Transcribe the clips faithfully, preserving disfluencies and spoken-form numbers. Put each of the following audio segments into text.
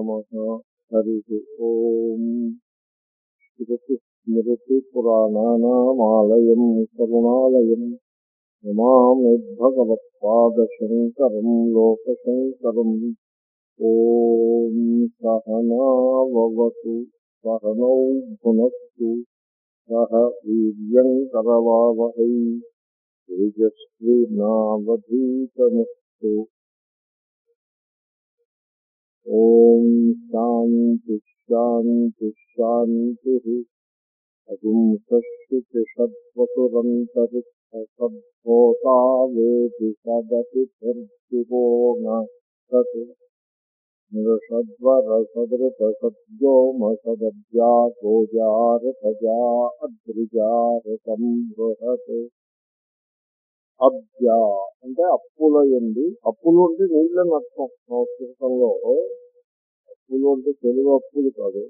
నమః. హరి ఓం. శృతి స్మృతి పురాణానామాలయం కరుణాలయం నమామి భగవత్పాదశంకరం లోకశంకరం. ఓం సహనావవతు సహనౌ భునస్తు సహ వీర్యంకరవావహై తేజస్వినావధీతమస్తు. ఓం శాంతి శాంతి శాంతి. అహింసశ్రుతి సద్వసురంతరిక్ష సద్భోతా వేది సదతి ధర్తివో నత్ నృషద్వర సదృత సద్యోమ సదద్యా గోజారథజా అద్రిజారథం బృహత్. అబ్జ అంటే అప్పుల ఎందు, అప్పులు అంటే నీళ్ళని అర్థం సంస్కృతంలో. అప్పులు అంటే తెలుగు అప్పులు కాదు.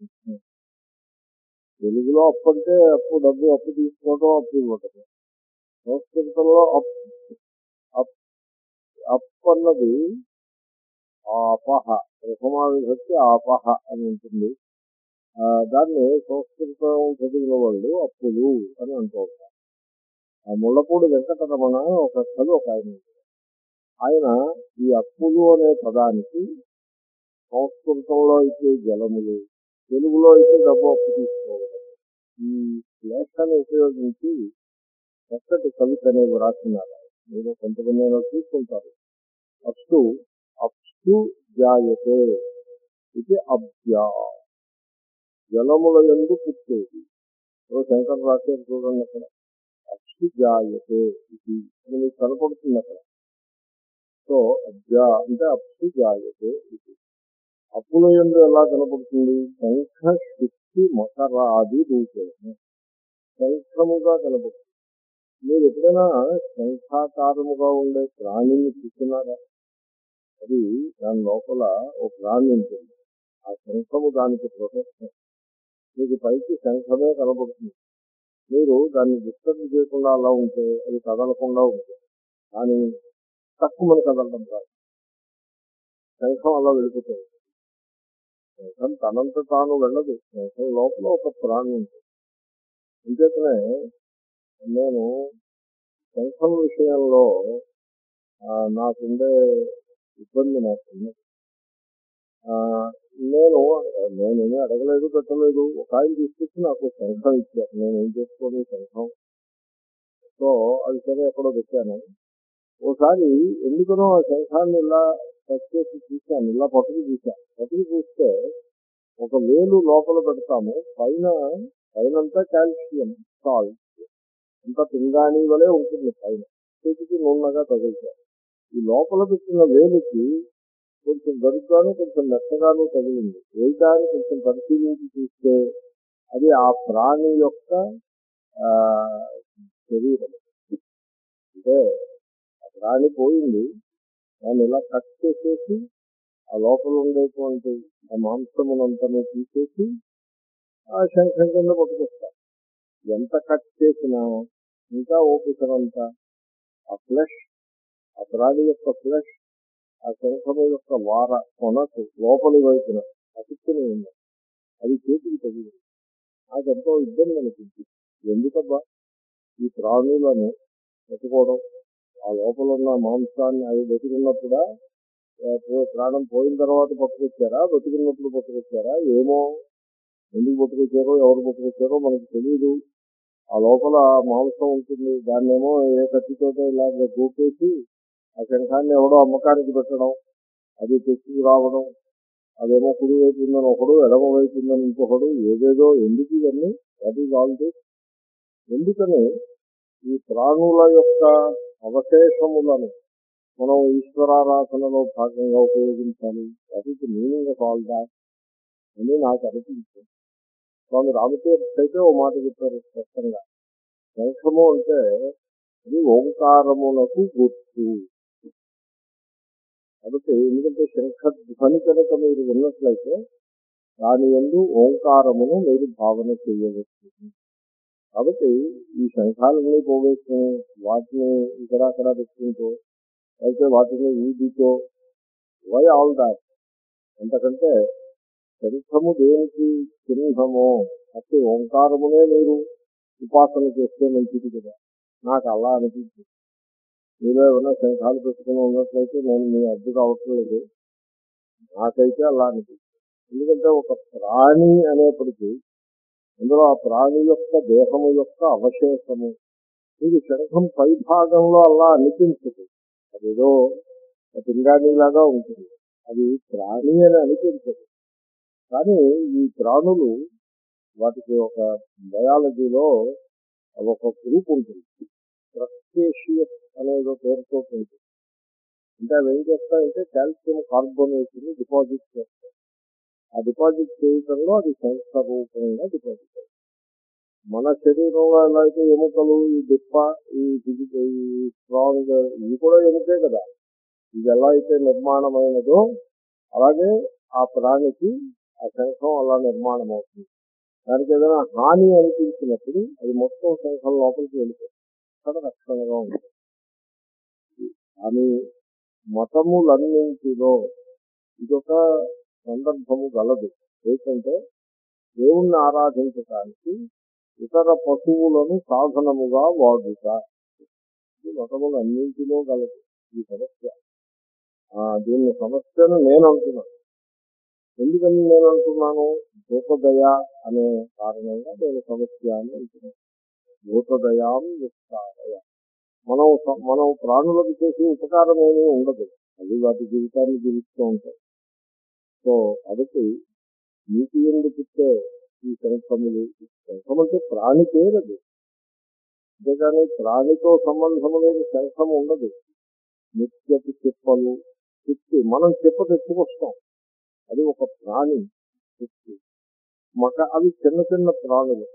తెలుగులో అప్పు అంటే అప్పు, డబ్బు అప్పు తీసుకోవడం, అప్పు ఇవ్వటం. సంస్కృతంలో అప్ అప్ అప్పు అన్నది ఆపహ, ప్రథమా విభక్తి ఆపహ అని ఉంటుంది. దాన్ని సంస్కృతం చదివిన వాళ్ళు అప్పులు అని అంటూ ఉంటారు. ఆ ముళ్ళపూడి వెంకటరమణ ఒక కవి ఒక ఆయన, ఆయన ఈ అప్పులు అనే పదానికి సంస్కృతంలో అయితే జలములు, తెలుగులో అయితే డబ్బు అప్పు తీసుకోవడం, ఈ లేఖను ఉపయోగించి చక్కటి కవిత అనేది రాస్తున్నారు. మీరు కొంతమంది చూసుకుంటారు. అప్సు అప్సు జాయతే ఇది అబ్జా, జలముల యందు పుట్టేది. శంకర రాశారు చూడండి, అక్కడ అప్సు జాయతే ఇది అని మీకు కనపడుతుంది అక్కడ. సో అబ్జా అంటే అప్సు జాయతే ఇది. అప్పుల యందు ఎలా కనపడుతుంది? శంఖ శుద్ధి మకరాది రూపేణ శంఖముగా కనపడుతుంది. మీరు ఎప్పుడైనా శంఖాకారముగా ఉండే ప్రాణిని చూస్తున్నారా? అది దాని లోపల ఒక ప్రాణి ఉంటుంది. ఆ శంఖము దానికి ప్రొటెక్షన్. మీకు పైకి శంఖమే కనబడుతుంది. మీరు దాన్ని డిస్టర్బ్ చేయకుండా అలా ఉంటే అది కదలకుండా ఉంటుంది. కానీ తక్కువ మంది కదలడం కాదు, శంఖం అలా వెళ్ళిపోతుంది. శంఖం తనంత తాను వెళ్ళదు. శంఖం లోపల ఒక ప్రాణి ఉంటుంది. అంచేతనే నేను శంఖం విషయంలో నాకుండే ఇబ్బంది నాకుంది. నేను నేనేమీ అడగలేదు, పెట్టలేదు. ఒక ఆయన తీసుకొచ్చి నాకు శంఖం ఇచ్చారు. నేను ఏం చేసుకోను శంఖం. సో అది సరే ఎక్కడో పెట్టాను. ఓసారి ఎందుకనో ఆ శంఖాన్ని ఇలా టచ్ చేసి చూశాను, ఇలా పట్టుకు చూశాను. పట్టుకు చూస్తే ఒక వేలు లోపల పెడతాము, పైన పైనంతా కాల్షియం సాల్ట్, అంతా పింగాణి వలె ఉంటుంది. పైన చేతికి నూనెగా తగులుతారు. ఈ లోపల పెట్టిన వేలుకి కొంచెం గరుగ్గాను కొంచెం మెత్తగాను తగిలింది. వేయటాన్ని కొంచెం పరిశీలించి చూస్తే అది ఆ ప్రాణి యొక్క శరీరం. అంటే ఆ ప్రాణి పోయింది, దాన్ని ఇలా కట్ చేసేసి ఆ లోపల ఉండేటువంటి ఆ మాంసమునంతను తీసేసి ఆ శంఖం కింద పట్టుకొస్తారు. ఎంత కట్ చేసినా ఇంకా ఓపికనంత ఆ ఫ్లెష్, ఆ ప్రాణి యొక్క ఫ్లెష్ ఆ శంఖము యొక్క వార కొనకు లోపలి వైపున అతుక్కుని ఉంది. అది చేతికి తగిలింది. నాకెంతో ఇబ్బంది అనిపించింది. ఎందుకబ్బా ఈ ప్రాణులను పెట్టుకోవడం, ఆ లోపల ఉన్న మాంసాన్ని అవి బతికున్నప్పుడా, ప్రాణం పోయిన తర్వాత పట్టుకొచ్చారా, బతికున్నప్పుడు పట్టుకొచ్చారా ఏమో. ఎందుకు పట్టుకొచ్చారో ఎవరు పట్టుకొచ్చారో మనకు తెలియదు. ఆ లోపల మాంసం ఉంటుంది, దాన్నేమో ఏ కత్తితోటో ఇలాగ గోపేసి ఆ శంఖాన్ని ఎవడో అమ్మకానికి పెట్టడం, అది తెచ్చి రావడం, అదేమో కుడి వైపు ఉందని ఒకడు, ఎడమ వైపు ఉందని ఇంకొకడు, ఏదేదో. ఎందుకు ఇవన్నీ? That is all this. ఎందుకని ఈ ప్రాణుల యొక్క అవశేషములను మనం ఈశ్వరారాధనలో భాగంగా ఉపయోగించాలి? That is the meaning of all that అని నాకు అనిపించింది. స్వామి రామతీర్థ అయితే ఓ మాట చెప్పారు స్పష్టంగా. శంఖము అంటే అది ఓంకారములకు గుర్తు. కాబట్టి ఎందుకంటే శంఖ ధ్వని కనుక మీరు విన్నట్లయితే దాని యందు ఓంకారమును మీరు భావన చేయవచ్చు. కాబట్టి ఈ శంఖాలన్నీ పోగేసుకుని వాటిని ఇక్కడ అక్కడ పెట్టుకుంటూ అయితే వాటిని ఈదితో వై ఆల్ దాట్? అంతకంటే శంఖము దేనికి చిహ్నమో అట్టి ఓంకారమునే మీరు ఉపాసన చేస్తే మంచిది కదా. నాకు అలా అనిపించింది. మీలో ఏమైనా శంఖాలు పెట్టుకుని ఉన్నట్లయితే నేను మీ అడ్డు కావటం లేదు. నాకైతే అలా అనిపించింది. ఎందుకంటే ఒక ప్రాణి అనేప్పటికీ అందులో ఆ ప్రాణి యొక్క దేహము యొక్క అవశేషము ఇది శంఖం పై భాగంలో అలా అనిపించదు. అదేదో పింగాణిలాగా ఉంటుంది. అది ప్రాణి అని అనిపించదు. కానీ ఈ ప్రాణులు వాటికి ఒక బయాలజీలో ఒక గ్రూప్ ఉంటుంది. క్రస్టేషియస్ అనేది పేరుతో ఉంటుంది. అంటే అవి ఏం చేస్తాయంటే కాల్షియం కార్బోనేట్ ని డిపాజిట్ చేస్తాయి. ఆ డిపాజిట్ చేయడంలో అది శంఖ రూపంగా డిపాజిట్ అవుతుంది. మన శరీరంలో ఎలా అయితే ఎముకలు, ఈ డిప్ప, ఈ ఈ స్ట్రాంగ్ ఇవి కూడా ఎముకే కదా. ఇది ఎలా అయితే నిర్మాణమైనదో అలాగే ఆ ప్రాణికి ఆ శంఖం అలా నిర్మాణం అవుతుంది. దానికి ఏదైనా హాని అనిపించినప్పుడు అది మొత్తం శంఖం లోపలికి వెళ్ళిపోతుంది. అక్కడ రక్షణగా ఉంటుంది. కానీ మతములన్నింటిలో ఇదొక సందర్భము గలదు. ఏంటంటే దేవుణ్ణి ఆరాధించడానికి ఇతర పశువులను సాధనముగా వాడుట. ఈ మతములన్నింటిలో గలదు ఈ సమస్య. దీన్ని సమస్యను నేను అంటున్నాను. ఎందుకని నేను అంటున్నాను? భూతదయ అనే కారణంగా నేను సమస్య అని అంటున్నాను. భూతదయాం విస్తారయ. మనం మనం ప్రాణులకు చేసే ఉపకారం ఏమీ ఉండదు. అది వాటి జీవితాన్ని జీవిస్తూ ఉంటాయి. సో కాబట్టి నీటి ఎందు పుట్టే ఈ శంఖములు, శంఖం అంటే ప్రాణి పేరదు. అంతేగాని ప్రాణితో సంబంధము లేని శంఖం ఉండదు. నిత్యపు చెప్పలు చెప్పి మనం చెప్ప తెచ్చుకొస్తాం. అది ఒక ప్రాణి చెప్పి మక అవి చిన్న చిన్న ప్రాణులు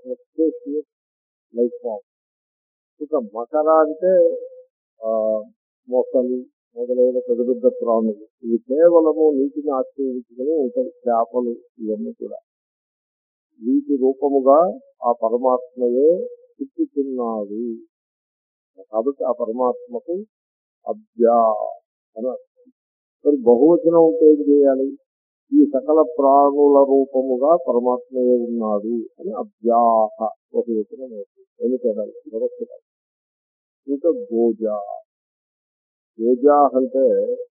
లైఫ్ ఫామ్. ఇక మకర అంటే ఆ మొసలి మొదలైన పెద్ద పెద్ద ప్రాణులు. ఇవి కేవలము నీటిని ఆశ్రయించుకుని ఉంటాయి. చేపలు ఇవన్నీ కూడా వీటి రూపముగా ఆ పరమాత్మయే పుట్టుతున్నాడు. కాబట్టి ఆ పరమాత్మకు అవ్యా అని మరి బహువచనం ఉంటే ఏం చేయాలి? ఈ సకల ప్రాణుల రూపముగా పరమాత్మయే ఉన్నాడు అని అవ్యాహ బహువచనం అవుతుంది. ఎందుకంటే మరొకటి ఇంకా గోజా. గోజా అంటే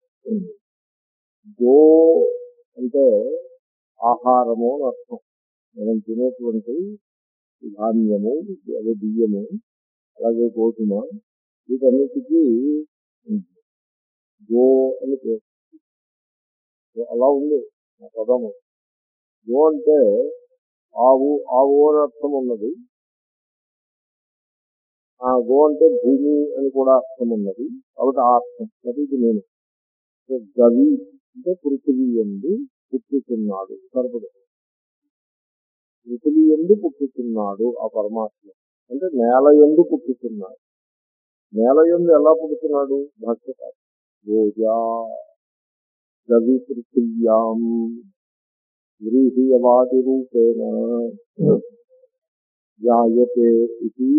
గో అంటే ఆహారము అని అర్థం. మనం తినేటువంటి ధాన్యము, అదే బియ్యము, అలాగే గోధుమ, వీటన్నిటికీ గో అని పేరు. అలా ఉంది ఆ పదము. గో అంటే ఆవు, ఆవు అని అర్థం ఉన్నది. ఆ గో అంటే భూమి అని కూడా అర్థం ఉన్నది. కాబట్టి ఆ అర్థం అది ఇది నేను గవి అంటే పృథివీ యందు పుట్టుతున్నాడు. సరిపడు పృథివీ యందు పుట్టుతున్నాడు ఆ పరమాత్మ అంటే నేల యందు పుట్టుతున్నాడు. నేల యందు ఎలా పుట్టుతున్నాడు? భక్త గోజా గవి పృథివ్యాం వ్రీహ్యవాది రూపేణ జాయతే ఇది.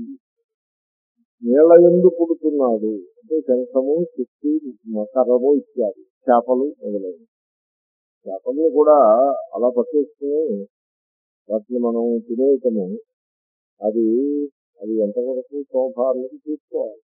నేల యందు పుడుతున్నాడు అంటే శంఖము, చుట్టి, మకరము ఇత్యాది చేపలు మొదలైనవి. చేపల్ని కూడా అలా పట్టేసుకుని వాటిని మనం తినేయటము అది అది ఎంతవరకు శోభ అన్నది చూసుకోవాలి.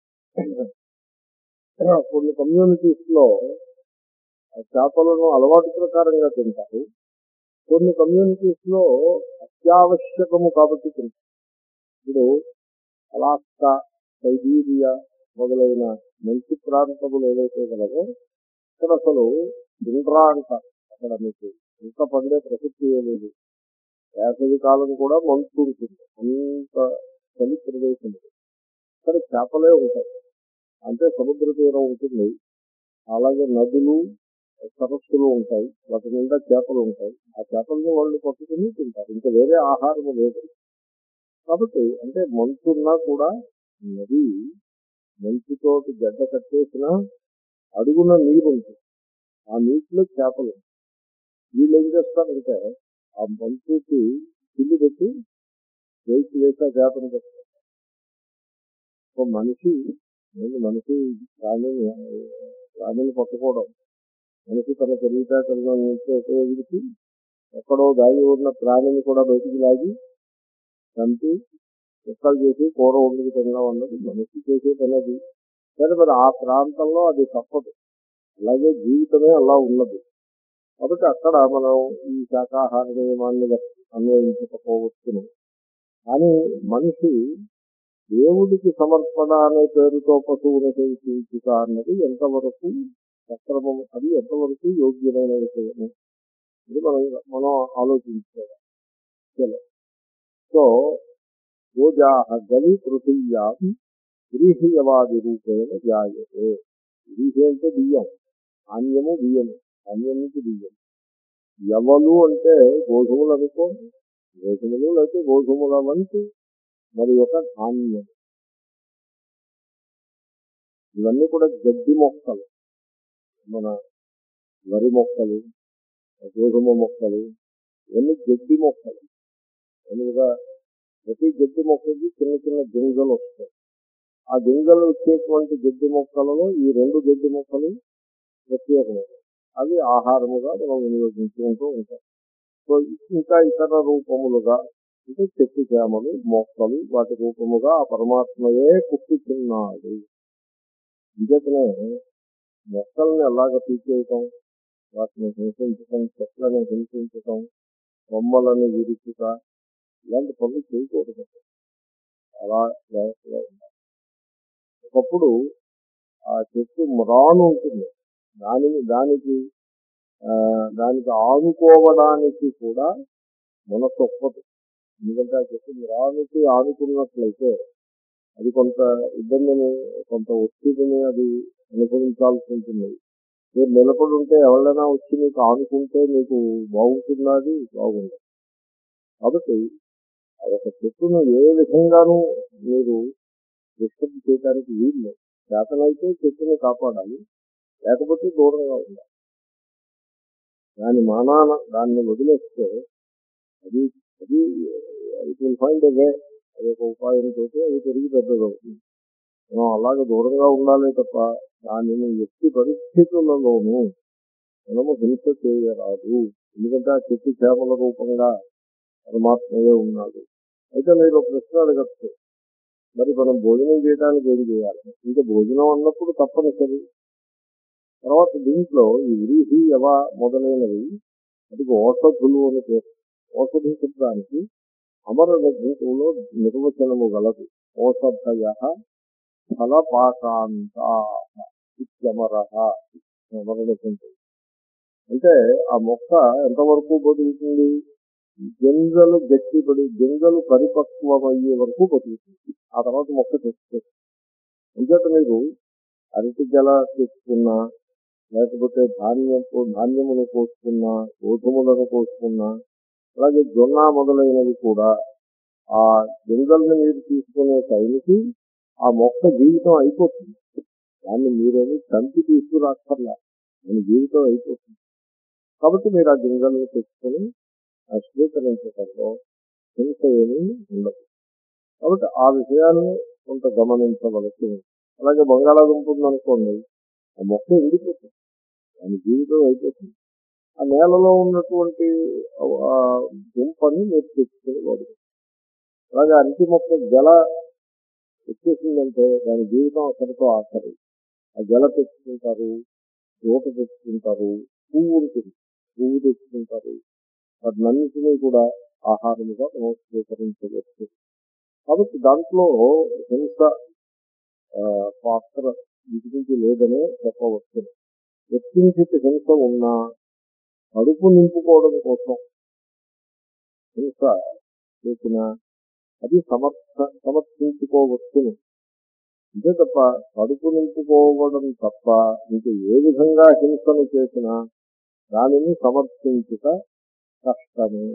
కొన్ని కమ్యూనిటీస్ లో చేపలను అలవాటు ప్రకారంగా తింటారు. కొన్ని కమ్యూనిటీస్ లో అత్యావశ్యకము కాబట్టి తింటారు. ఇప్పుడు అలాస్కా, సైబీరియా మొదలైన మంచి ప్రాంతములు ఏవైతే కలవో ఇక్కడ అసలు ఇంద్రా అంటారు. అక్కడ మీకు ఇంత పండే ప్రసక్తి లేదు. వేసవి కాలం కూడా మంచు ఉంటుంది. అంత చలి ప్రదేశం. ఇక్కడ చేపలే ఉంటాయి. అంటే సముద్ర తీరం ఉంటుంది. అలాగే నదులు, సరస్సులు ఉంటాయి. వాటి నిండా చేపలు ఉంటాయి. ఆ చేపలను వాళ్ళు పట్టుకుని తింటారు. ఇంకా వేరే ఆహారం లేదు. కాబట్టి అంటే మంచున్నా కూడా నది మంచుతోటి గడ్డ కట్టేసిన అడుగున నీరు ఉంటుంది. ఆ నీటిలో చేపలు. వీళ్ళు ఏం చేస్తారంటే ఆ మంచుకి పిల్లి పెట్టి వేసి వేసా చేపను పెడతారు. ఒక మనిషి మనిషి ప్రాణిని ప్రాణిని పట్టుకోవడం మనిషి తన తెలివితేటలను ఉపయోగించి ఎక్కడో దాగి ఉన్న ప్రాణిని కూడా బయటికి లాగి చంపి కుక్కలు చేసి కూర వండుకు తినడం అన్నది మనిషి చేసే పనది. సరే, మరి ఆ ప్రాంతంలో అది తప్పదు. అలాగే జీవితమే అలా ఉన్నది. కాబట్టి అక్కడ మనం ఈ శాకాహార నియమాన్ని అన్వయించకపోవచ్చును. కానీ మనిషి దేవుడికి సమర్పణ అనే పేరుతో పశువును హింసించుట అన్నది ఎంతవరకు సక్రమం, అది ఎంతవరకు యోగ్యమైన విషయము, ఇది మనం మనం ఆలోచించుకోవాలి. చలో. సో ఓజా గలి పృథివ్యా వ్రీహ్యవాది రూపేణ జాయతే. వ్రీహి అంటే బియ్యం, ధాన్యము బియ్యము, ధాన్యం నుంచి బియ్యం. యవలు అంటే గోధుమలు అనుకో, గోధుమలు లేకపోతే గోధుమల వంటి మరి ఒక ధాన్యం. ఇవన్నీ కూడా గడ్డి మొక్కలు. మన వరి మొక్కలు, గోధుమ మొక్కలు, ఇవన్నీ గడ్డి మొక్కలు. ఎందుకుగా ప్రతి గడ్డి మొక్కకి చిన్న చిన్న గింజలు వస్తాయి. ఆ గింజలు వచ్చేటువంటి గడ్డి మొక్కలలో ఈ రెండు గడ్డి మొక్కలు ప్రత్యేకమైనవి. అవి ఆహారముగా మనం వినియోగించుకుంటూ ఉంటాం. సో ఇంకా ఇతర రూపములుగా అంటే చెట్టు చేమలు, మొక్కలు, వాటి రూపముగా ఆ పరమాత్మయే పుట్టుతున్నాడు. ఇంకనే మొక్కల్ని ఎలాగ తీసేయటం, వాటిని హింసించటం, చెట్లను హింసించటం, బొమ్మలను విరుచుట, ఇలాంటి పనులు చేయకూడదు. అలా జాగ్రత్తగా ఉండాలి. ఒకప్పుడు ఆ చెట్టు మ్రాను ఉంటుంది, దానిని దానికి ఆ దానికి ఆనుకోవడానికి కూడా మనసు ఒప్పదు. ఎందుకంటే ఆ చెట్టు మ్రానికి ఆనుకున్నట్లయితే అది కొంత ఇబ్బందిని, కొంత ఒత్తిడిని అది అనుభవించాల్సి ఉంటుంది. మీరు నిలబడి ఉంటే ఎవరైనా వచ్చి మీకు ఆనుకుంటే మీకు బాగుంటున్నది, బాగుండదు. కాబట్టి ఒక చెట్టును ఏ విధంగానూ మీరు డిస్టర్బ్ చేయడానికి వీలు. చేతనైతే చెట్టుని కాపాడాలి, లేకపోతే దూరంగా ఉండాలి. దాని మానాన దాన్ని వదిలేస్తే అది అది it will find a way. అది ఒక ఉపాయంతో అది పెరిగి పెద్దదవుతుంది. మనం అలాగే దూరంగా ఉండాలి తప్ప దానిని ఎట్టి పరిస్థితులలోనూ మనము హింస చేయరాదు. ఎందుకంటే ఆ చెట్టు చేపల రూపంగా పరమాత్మయే ఉన్నాడు. అయితే మీరు ప్రశ్న అడగచ్చు, మరి మనం భోజనం చేయడానికి ఏం చేయాలి? ఇంకా భోజనం అన్నప్పుడు తప్పనిసరి. తర్వాత దీంట్లో ఈ వ్రీహి యవ మొదలైనవి అది ఓషధులు అని పేరు. ఓషధి శబ్దానికి అమర జంతువులో నిర్వచనము గలదు. ఓషధయ ఫలపాకాంతా ఇత్యమర. అమరణ జంతువు అంటే ఆ మొక్క ఎంతవరకు బతుకుతుంది? గింజలు గట్టిపడి గింజలు పరిపక్వమయ్యే వరకు బతుకుతుంది. ఆ తర్వాత మొక్క తెచ్చుకోవచ్చు. అంచేత మీరు అరటి గెల తెచ్చుకున్నా, లేకపోతే ధాన్యపు ధాన్యమును కోసుకున్నా, గోధుమలను కోసుకున్నా, అలాగే జొన్న మొదలైనవి కూడా ఆ గింజల్ని మీరు తీసుకునే టైంకి ఆ మొక్క జీవితం అయిపోతుంది. దాన్ని మీరేమి చంపి తీసుకురాక్కర్లా, దాని జీవితం అయిపోతుంది. కాబట్టి మీరు ఆ గింజలను తెచ్చుకొని ఆ స్వీకరించడంలో హింస ఏమీ ఉండదు. కాబట్టి ఆ విషయాన్ని కొంత గమనించవలసి ఉంది. అలాగే బంగాళాదుంప ఉందనుకోండి, ఆ మొక్క ఎండిపోతుంది, దాని జీవితం అయిపోతుంది. ఆ నేలలో ఉన్నటువంటి దుంపని మీరు తెచ్చుకొని వాడు. అలాగే అరటి మొక్క గెల వచ్చేసిందంటే దాని జీవితం అక్కడితో ఆఖరి. ఆ గెల తెచ్చుకుంటారు, దూట తెచ్చుకుంటారు, పువ్వు ఉంటుంది, పువ్వు తెచ్చుకుంటారు. వాటినన్నింటినీ కూడా ఆహారముగా మనం స్వీకరించవచ్చు. కాబట్టి దాంట్లో హింస పాత్ర ఇంటికి లేదనే చెప్పవచ్చు. వ్యక్తించిత హింస ఉన్నా కడుపు నింపుకోవడం కోసం హింస చేసిన అది సమర్థ సమర్థించుకోవచ్చును. అంతే తప్ప కడుపు నింపుకోవడం తప్ప ఇంక ఏ విధంగా హింసను చేసినా దానిని సమర్థించుట కష్టమే.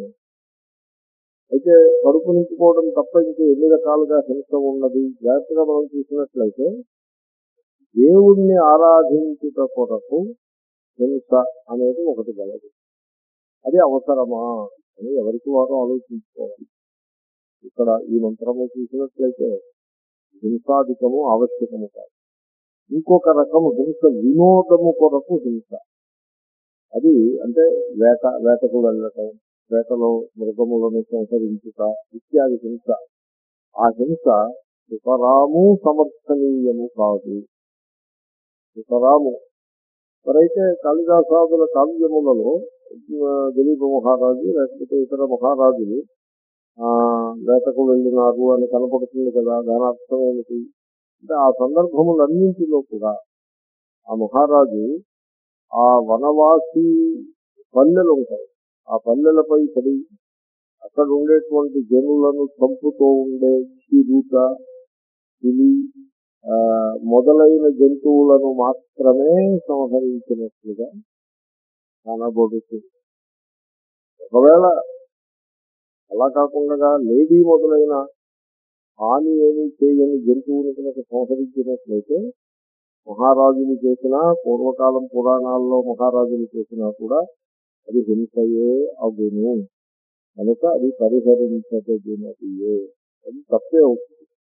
అయితే కడుపు నింపుకోవడం తప్ప ఇంకా ఎన్ని రకాలుగా హింస ఉన్నది జాగ్రత్తగా మనం చూసినట్లయితే, దేవుణ్ణి ఆరాధించుట కొరకు హింస అనేది ఒకటి గలదు. అది అవసరమా అని ఎవరికి వారు ఆలోచించుకోవాలి. ఇక్కడ ఈ మంత్రము చూసినట్లయితే హింసాధికము ఆవశ్యకము కాదు. ఇంకొక రకము హింస వినోదము కొరకు హింస. అది అంటే వేట వేటకు వెళ్ళటం, వేటలో మృగములను సంహరించుట ఇత్యాది హింస. ఆ హింస సుతరాము సమర్థనీయము కాదు. సుతరాము మరైతే కాళిదాసాదుల కావ్యములలో ఆ, దిలీప మహారాజు లేకపోతే ఇతర మహారాజులు ఆ వేటకు వెళ్ళినారు అని కనపడుతుంది కదా. దాని అర్థం ఏమిటి అంటే ఆ సందర్భములన్నింటిలో కూడా ఆ మహారాజు ఆ వనవాసి పల్లెలు ఉంటాయి, ఆ పల్లెలపై పడి అక్కడ ఉండేటువంటి జనులను చంపుతూ ఉండే చిరుత, పులి ఆ, మొదలైన జంతువులను మాత్రమే సంహరించినట్లుగా కనబడుతుంది. ఒకవేళ అలా కాకుండా లేడీ మొదలైన హాని ఏమీ చేయని జంతువులు కనుక సంహరించినట్లయితే మహారాజులు చేసినా, పూర్వకాలం పురాణాల్లో మహారాజులు చేసినా కూడా అది హింసయే అగును. కనుక అది పరిహరించదగినదియే, అది తప్పే అవుతుంది.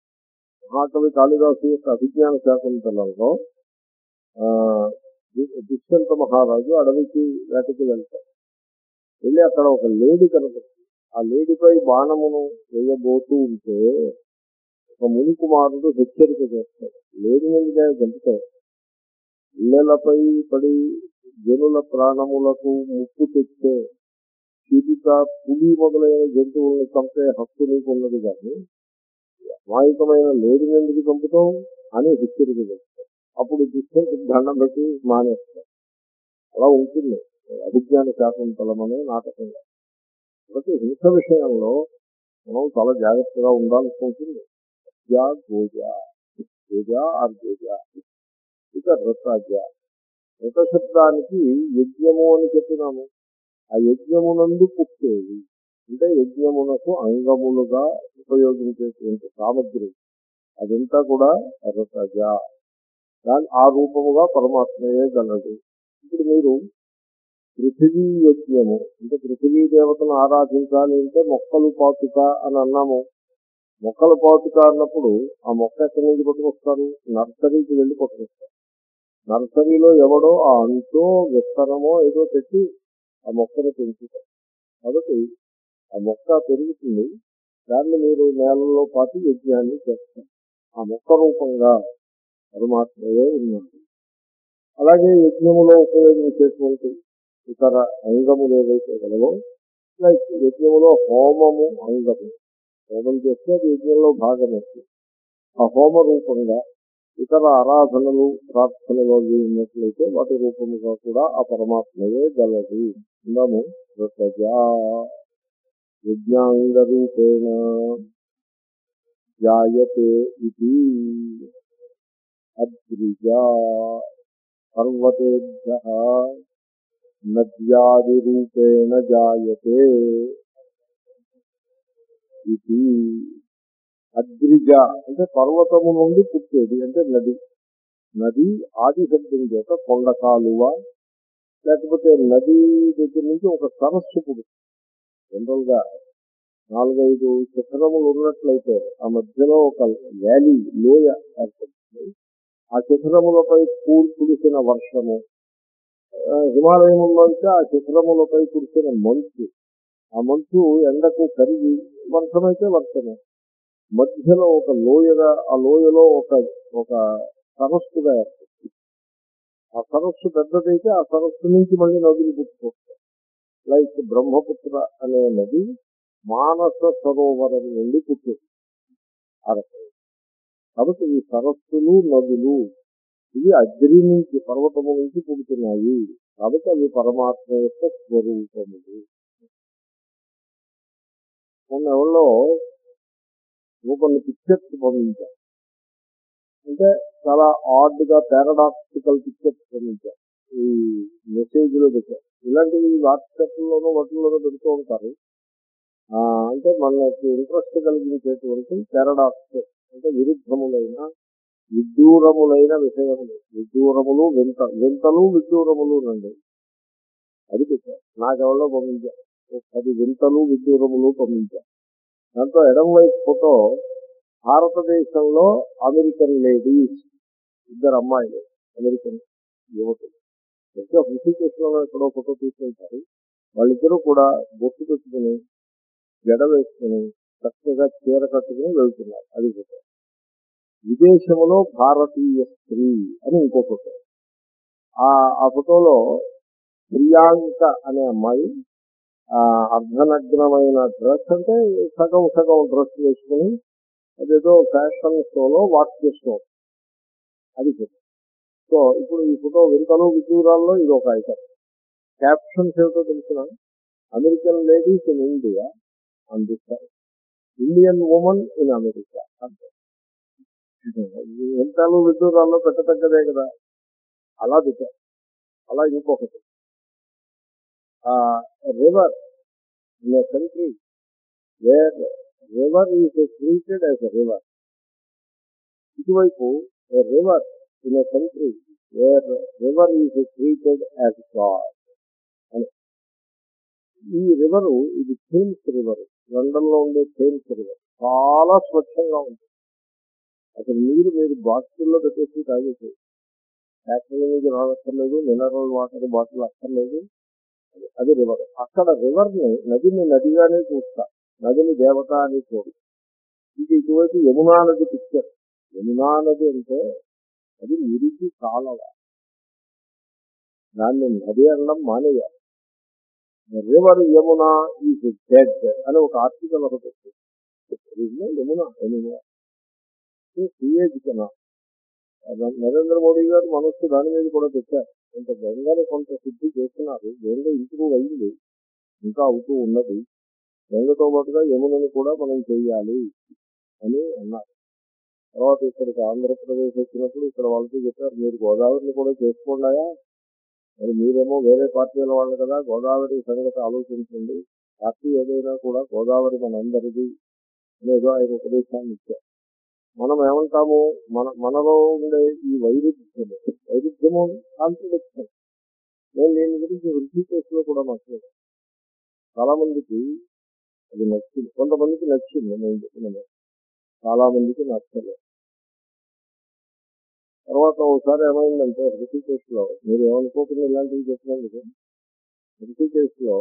మహాకవి కాళిదాసు యొక్క అభిజ్ఞాన శాకుంతలంలో ఆ దుష్యంత మహారాజు అడవికి వేటకి వెళ్తాడు. వెళ్ళి అక్కడ ఒక లేడీ కనపడుతుంది. ఆ లేడీపై బాణమును వేయబోతూ ఉంటే ఒక ముని కుమారుడు హెచ్చరిక చేస్తాడు, లేడీ మీద చంపుతాడు. ఇళ్లపై పడి జనుల ప్రాణములకు ముప్పు తెచ్చే చిరుత, పులి మొదలైన జంతువులను చంపే హక్కు నీకు ఉన్నది కానీ అమాయకమైన లేడీ ఎందుకు చంపుతావు అని హెచ్చరిక చేస్తాడు. అప్పుడు దుష్యంతుడు దండం పెట్టి మానేస్తాడు. అలా ఉంటుంది అభిజ్ఞాన శాకుంతలం అనే నాటకంలో. కాబట్టి హింస విషయంలో మనం చాలా జాగ్రత్తగా ఉండాల్సి ఉంటుంది. యా గోజ గోజ ఆర్ గోజ ఇక రతాజ. రత శబ్దానికి యజ్ఞము అని చెప్పినాము. ఆ యజ్ఞమునందు పుట్టేది అంటే యజ్ఞమునకు అంగములుగా ఉపయోగించేటువంటి సామగ్రి అదంతా కూడా రతజ. దాని ఆ రూపముగా పరమాత్మయే గలదు. ఇప్పుడు మీరు పృథివీ యజ్ఞము అంటే పృథివీ దేవతను ఆరాధించాలి అంటే మొక్కలు పాతుక అని అన్నాము. మొక్కలు పాతుక అన్నప్పుడు ఆ మొక్క ఎక్కడి నుంచి పట్టుకొస్తారు? నర్సరీకి వెళ్ళి పట్టుకొస్తారు. నర్సరీలో ఎవడో ఆ అంతో విత్తనమో ఏదో పెట్టి ఆ మొక్కను పెంచుతారు. కాబట్టి ఆ మొక్క పెరుగుతుంది, దాన్ని మీరు నేలలో పాతి యజ్ఞాన్ని చేస్తారు. ఆ మొక్క రూపంగా పరమాత్మయే ఉన్నారు. అలాగే యజ్ఞములో ఉపయోగించేటువంటి ఇతర అంగములు ఏవైతే గలవో, లైక్ యజ్ఞములో హోమము అంగము, హోమం చేస్తే అది యజ్ఞంలో భాగమే. ఆ హోమ రూపంగా ఇతర ఆరాధనలు, ప్రార్థనలు అవి ఉన్నట్లయితే వాటి రూపముగా కూడా ఆ పరమాత్మయే గలదు. అందము రతజా యజ్ఞాంగ రూపేణ జాయతే ఇది అద్రిజా పర్వతేభ్యః నద్యాది రూపేణ జాయతే ఇది. అద్రిజ అంటే పర్వతము నుండి పుట్టేది అంటే నది. నది ఆది శబ్దం చేత కొండ కాలువ లేకపోతే నది దగ్గర నుంచి ఒక సరస్సు పుడుతుంది. జనరల్ గా నాలుగైదు శిఖరములు ఉన్నట్లయితే ఆ మధ్యలో ఒక వ్యాలీ లోయ ఏర్పడుతుంది. ఆ శిఖరములపై కూల్ కురిసిన వర్షము, హిమాలయంలో అయితే ఆ శిఖరములపై కురిసిన మంచు, ఆ మంచు ఎండకు కరిగి వర్షమైతే వర్షమే. మధ్యలో ఒక లోయగా, ఆ లోయలో ఒక ఒక సరస్సుగా ఏర్పడుతుంది. ఆ సరస్సు పెద్దదైతే ఆ సరస్సు నుంచి మళ్ళీ నదులు పుట్టుకొస్తాయి. లైక్ బ్రహ్మపుత్ర అనే నది మానస సరోవరం నుండి పుట్టింది. ఆ రకంగా కాబట్టి ఈ సరస్సులు, నదులు ఇవి అగ్ని నుంచి, పర్వతము నుంచి పుడుతున్నాయి. కాబట్టి అవి పరమాత్మ యొక్క స్వరూపములు. మొన్న ఎవరిలో కొన్ని పిక్చర్స్ పంపించారు, అంటే చాలా ఆడ్ గా పారాడాక్సికల్ పిక్చర్స్ పంపించారు. ఈ మెసేజ్ లో పెట్టారు. ఇలాంటివి వాట్సాప్ లోనో వాటిల్లోనో పెడుతూ ఉంటారు. ఆ అంటే మనకి ఇంట్రెస్ట్ కలిగించేటువంటి పారాడాక్స్ అంటే విరుద్ధములైన విడ్డూరములైన విషయములు. విడ్డూరములు వింత వింతలు విడ్డూరములు నండి అది పెట్టారు. నాకెవరో పంపించారు. అది వింతలు విడ్డూరములు పంపించారు. దాంట్లో ఎడం వైపు ఫోటో భారతదేశంలో అమెరికన్ లేడీస్, ఇద్దరు అమ్మాయిలు, అమెరికన్ యువతులు. ఇంకా ఋషికేశ్లో ఎక్కడో ఫోటో తీసుకుంటారు. వాళ్ళిద్దరూ కూడా బొట్టు పెట్టుకుని జడ వేసుకుని చక్కగా చీర కట్టుకుని వెళ్తున్నారు. అది ఫోటో. విదేశంలో భారతీయ స్త్రీ అని ఇంకో ఫోటో. ఆ ఆ ఫోటోలో ప్రియాంక అనే అమ్మాయి ఆ అర్ధనగ్నమైన డ్రెస్, అంటే సగం సగం డ్రెస్ వేసుకుని అదేదో ఫ్యాషన్ షోలో వాక్ చేస్తూ అది ఫోటో. సో ఇప్పుడు ఈ ఫోటో వెనుకలో విదూరాల్లో ఇది ఒక ఐటమ్. క్యాప్షన్స్ ఏమిటో తెలిసిన, అమెరికన్ లేడీస్ ఇన్ ఇండియా అందిస్తారు, ఇండియన్ ఉమెన్ ఇన్ అమెరికా అంటే వెనుకలు విదూరాల్లో పెట్టదగ్గదే కదా. అలా పెట్టారు. అలా ఇంకొకటి, river in a country where river is treated as a river. ఇటువైపు river in a country where river is treated as God అని. ఈ రివరు ఇది థేమ్స్ రివర్, లండన్ లో ఉండే థేమ్స్ రివర్ చాలా స్వచ్ఛంగా ఉంటుంది. అసలు నీరు మీరు బాటిల్లో పెట్టేసి తాగేసి ఫ్యాక్టరీ నుంచి రావక్కర్లేదు, మినరల్ వాటర్ బాటిల్ అక్కర్లేదు. అది రివర్. అక్కడ రివర్ ని నదిని నదిగానే చూస్తా, నదిని దేవత అని చూడు. ఇది ఇటువైపు యమునా నది పిక్చర్. యమునా నది అంటే అది మురికి కాలవ, దాన్ని నది అనడం మానేయాలి. రివర్ యమునా ఈజ్ డెడ్ అని ఒక ఆర్టికల్ ఒకటి వచ్చింది. యమునా యమునా సిఏజ్ కన్నా నరేంద్ర మోడీ గారు మనస్సు దాని మీద కూడా పెట్టారు. కొంత గంగని కొంత శుద్ధి చేస్తున్నారు. గంగ ఇంప్రూవ్ అయింది, ఇంకా అవుతూ ఉన్నది. గంగతో పాటుగా యమునని కూడా మనం చేయాలి అని అన్నారు. తర్వాత ఇక్కడికి ఆంధ్రప్రదేశ్ వచ్చినప్పుడు ఇక్కడ వాళ్ళతో చెప్పారు, మీరు గోదావరిని కూడా చేసుకోండాయా, మరి మీరేమో వేరే పార్టీల వాళ్ళు కదా, గోదావరి సంగతి ఆలోచించండి, పార్టీ ఏదైనా కూడా గోదావరి మనందరిది అనేదో ఆయన ఉపదేశాన్ని ఇచ్చారు. మనం ఏమంటాము, మన మనలో ఉండే ఈ వైరుధ్యము వైరుధ్యము కాంట్రడిక్షన్. నేను దీని గురించి ఋషికేశ్లో కూడా మాట్లాడాను. చాలా మందికి అది నచ్చింది, కొంతమందికి నచ్చింది నేను చెప్పిన, చాలా మందికి నచ్చలేదు. తర్వాత ఒకసారి ఏమైందంటే ఋషికేశ్లో, మీరు ఏమనుకోకుండా ఇలాంటివి చెప్పినందుకు, ఋషికేశ్లో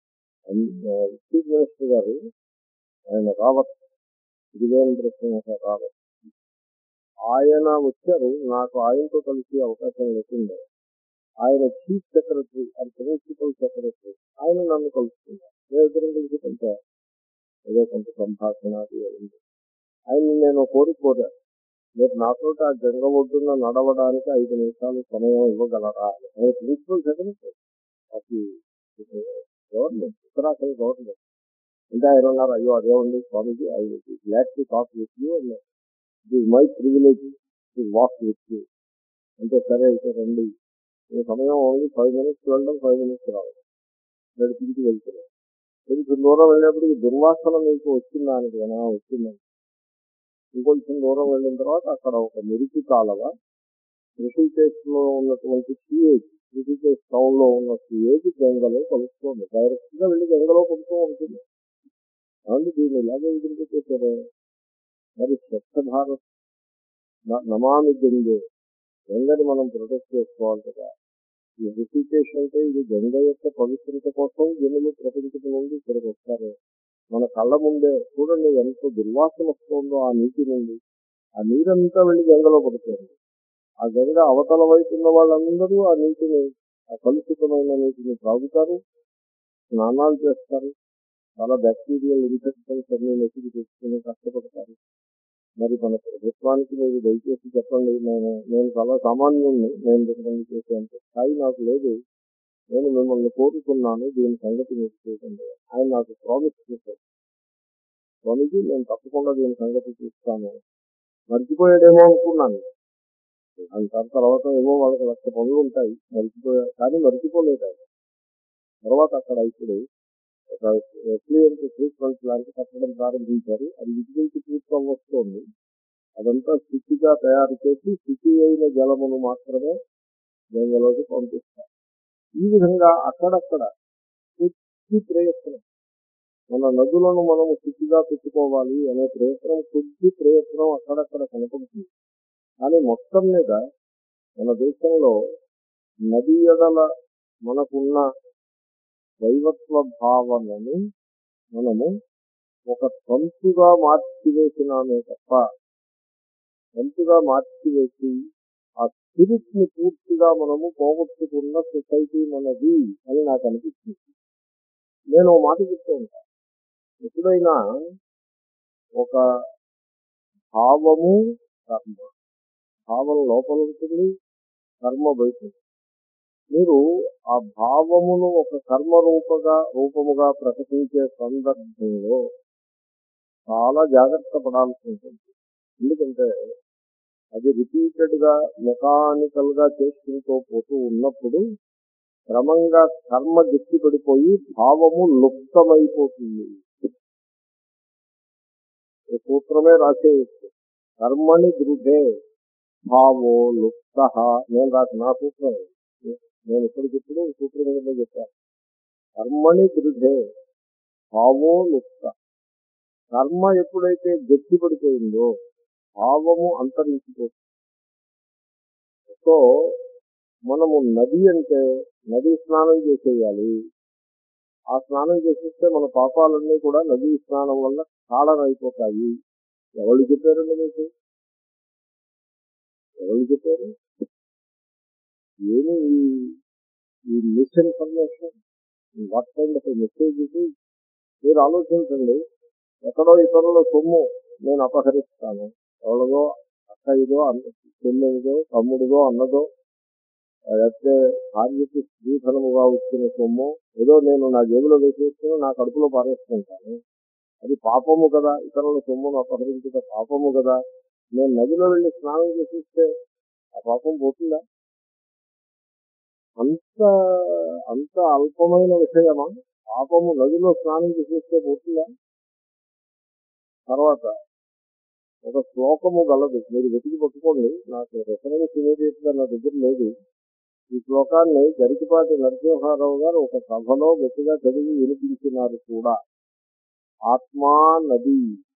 చీఫ్ మినిస్టర్ గారు ఆయన రావత్, త్రివేంద్ర సింహ రావత్, ఆయన వచ్చారు. నాకు ఆయనతో కలిసి అవకాశం లేకుండా ఆయన chief secretary and principal secretary ఆయన నన్ను కలుసుకున్నారు. నేను కలిసి కొంత ఏదో కొంత సంభాషణ ఉంది. ఆయన నేను కోరుకోరాను, మీరు నాతో ఆ గంగ ఒడ్డున నడవడానికి ఐదు నిమిషాలు సమయం ఇవ్వగలరా అని. ఆయన ప్రిన్సిపల్ సెక్రటరీ అది గవర్నమెంట్, ఉత్తరాఖండ్ గవర్నమెంట్. అంటే ఆయన ఉన్నారు, అయ్యో అదేమండి Swamiji, I glad to talk with you and it is my privilege to walk with you. అంటే సరే అయితే రండి, ఈ సమయం ఓన్లీ ఫైవ్ మినిట్స్ వెళ్ళడం, ఫైవ్ మినిట్స్ రావడం, నడిపించి వెళ్తున్నాం. కొంచెం దూరం వెళ్ళినప్పటికీ దుర్వాసన మీకు వచ్చిందా అని కదా, వచ్చిందని. ఇంకొంచెం దూరం వెళ్ళిన తర్వాత అక్కడ ఒక మురికి కాలవ, ఋషికేశ్ లో ఉన్నటువంటి సిఏజ్, ఋషికేశ్ టౌన్ లో ఉన్న సిఏజ్ గంగలో కలుస్తుంది. డైరెక్ట్ గా వెళ్ళి గంగలో పడుతూ ఉంటుంది. కాబట్టి దీన్ని ఇలాగే ఎదురుపెట్టేశారు. మరి స్వచ్ఛ భారత్ నమామి గంగే, గంగని మనం ప్రొటెక్ట్ చేసుకోవాలి కదా. ఈ ఋషికేశ్ అంటే ఇది గంగ యొక్క పవిత్రత కోసం జనులు ప్రపంచం నుండి ఇక్కడికి వస్తారు. మన కళ్ళ ముందే చూడండి ఎంత దుర్వాసన వస్తుందో ఆ నీటి నుండి. ఆ నీరంతా వెళ్ళి గంగలో పడుతుంది. ఆ గంగ అవతల వైపు ఉన్న వాళ్ళందరూ ఆ నీటిని, ఆ కలుషితమైన నీటిని త్రాగుతారు, స్నానాలు చేస్తారు, చాలా బ్యాక్టీరియల్ ఇన్ఫెక్షన్స్ అన్ని నెత్తికి తెచ్చుకుని కష్టపడతారు. మరి మన ప్రభుత్వానికి మీరు దయచేసి చెప్పండి, నేను నేను చాలా సామాన్యుడిని, నేను రికమెండ్ చేసేంత స్థాయి నాకు లేదు, నేను మిమ్మల్ని కోరుకున్నాను దీని సంగతి మీరు చూడండి. ఆయన నాకు ప్రామిస్ చేశారు, స్వామిజీ నేను తప్పకుండా దీని సంగతి చూస్తాను. మర్చిపోయాడేమో అనుకున్నాను. దాని తర్వాత ఏమో వాళ్ళకి లక్ష పనులు ఉంటాయి, మర్చిపోయా కానీ మర్చిపోలేదు ఆయన. తర్వాత అక్కడ ఇప్పుడు ఒక ఎఫ్లూయెంట్ ట్రీట్మెంట్ లాంటి కట్టడం ప్రారంభించారు. అది విజిలించి పూర్తి వస్తుంది. అదంతా శుచిగా తయారు చేసి శుచి అయిన జలమును మాత్రమే గంగలోకి పంపిస్తారు. ఈ విధంగా అక్కడక్కడ కొద్ది ప్రయత్నం, మన నదులను మనము శుచిగా పెట్టుకోవాలి అనే ప్రయత్నం, కొద్ది ప్రయత్నం అక్కడక్కడ కనపడుతుంది. కానీ మొత్తం మీద మన దేశంలో నది ఎడల మనకున్న దైవత్వ భావనని మనము ఒక తంతుగా మార్చివేసినామే తప్ప, తంతుగా మార్చివేసి ఆ స్పిరిట్ ని పూర్తిగా మనము పోగొట్టుకున్న సొసైటీ మనది అని నాకు అనిపిస్తుంది. నేను ఓ మాట చెప్తూ ఉంటాను, ఎప్పుడైనా ఒక భావము కర్మ, భావం లోపల ఉంటుంది, కర్మ బయట ఉంటుంది. మీరు ఆ భావమును ఒక కర్మ రూపగా రూపముగా ప్రకటించే సందర్భంలో చాలా జాగ్రత్త పడాల్సి ఉంటుంది. ఎందుకంటే అది రిపీటెడ్ గా మెకానికల్ గా చేసుకుంటూ పోతూ ఉన్నప్పుడు క్రమంగా కర్మ గట్టి పడిపోయి భావము లుప్తమైపోతుంది. ఈ సూత్రమే రాసేయచ్చు, కర్మని దృఢే భావో లుప్త. నేను రాసి నా సూత్రం, నేను ఇప్పటికిప్పుడు సూత్రం మీద చెప్పాను. కర్మని దృఢే భావో లుప్త. కర్మ ఎప్పుడైతే గట్టి పడిపోయిందో భావము అంతరించిపోతుంది. సో మనము నది అంటే నదీ స్నానం చేసేయాలి. ఆ స్నానం చేసేస్తే మన పాపాలన్నీ కూడా నదీ స్నానం వల్ల కాళనైపోతాయి. ఎవరు చెప్పారండి మీకు? ఎవరు చెప్పారు? ఏమి ఈ misinformation, what kind of message ఇది? మీరు ఆలోచించండి. ఎక్కడో ఇతరుల సొమ్ము నేను అపహరిస్తాను, ఎవరిదో అక్క ఇదో అన్న, చెల్లెదో తమ్ముడిదో అన్నదో, లేకపోతే భార్యకి స్త్రీధనముగా వచ్చిన సొమ్ము ఏదో నేను నా జేబులో వేసేసుకుని నా కడుపులో పారేసుకుంటాను. అది పాపము కదా, ఇతరుల సొమ్మును అపహరించిన పాపము కదా. నేను నదిలో వెళ్ళి స్నానం చేసిస్తే ఆ పాపం పోతుందా? అంత అంత అల్పమైన విషయమా? పాపము నదిలో స్నానం చేసేస్తే పోతుందా? తర్వాత ఒక శ్లోకము గలదు, మీరు వెతికి పట్టుకోండి, నాకు రెఫరెన్స్ ఇమీడియట్ గా నా దగ్గర లేదు. ఈ శ్లోకాన్ని గరికపాటి నరసింహారావు గారు ఒక సభలో గట్టిగా చదివి వినిపించినారు కూడా. ఆత్మా నది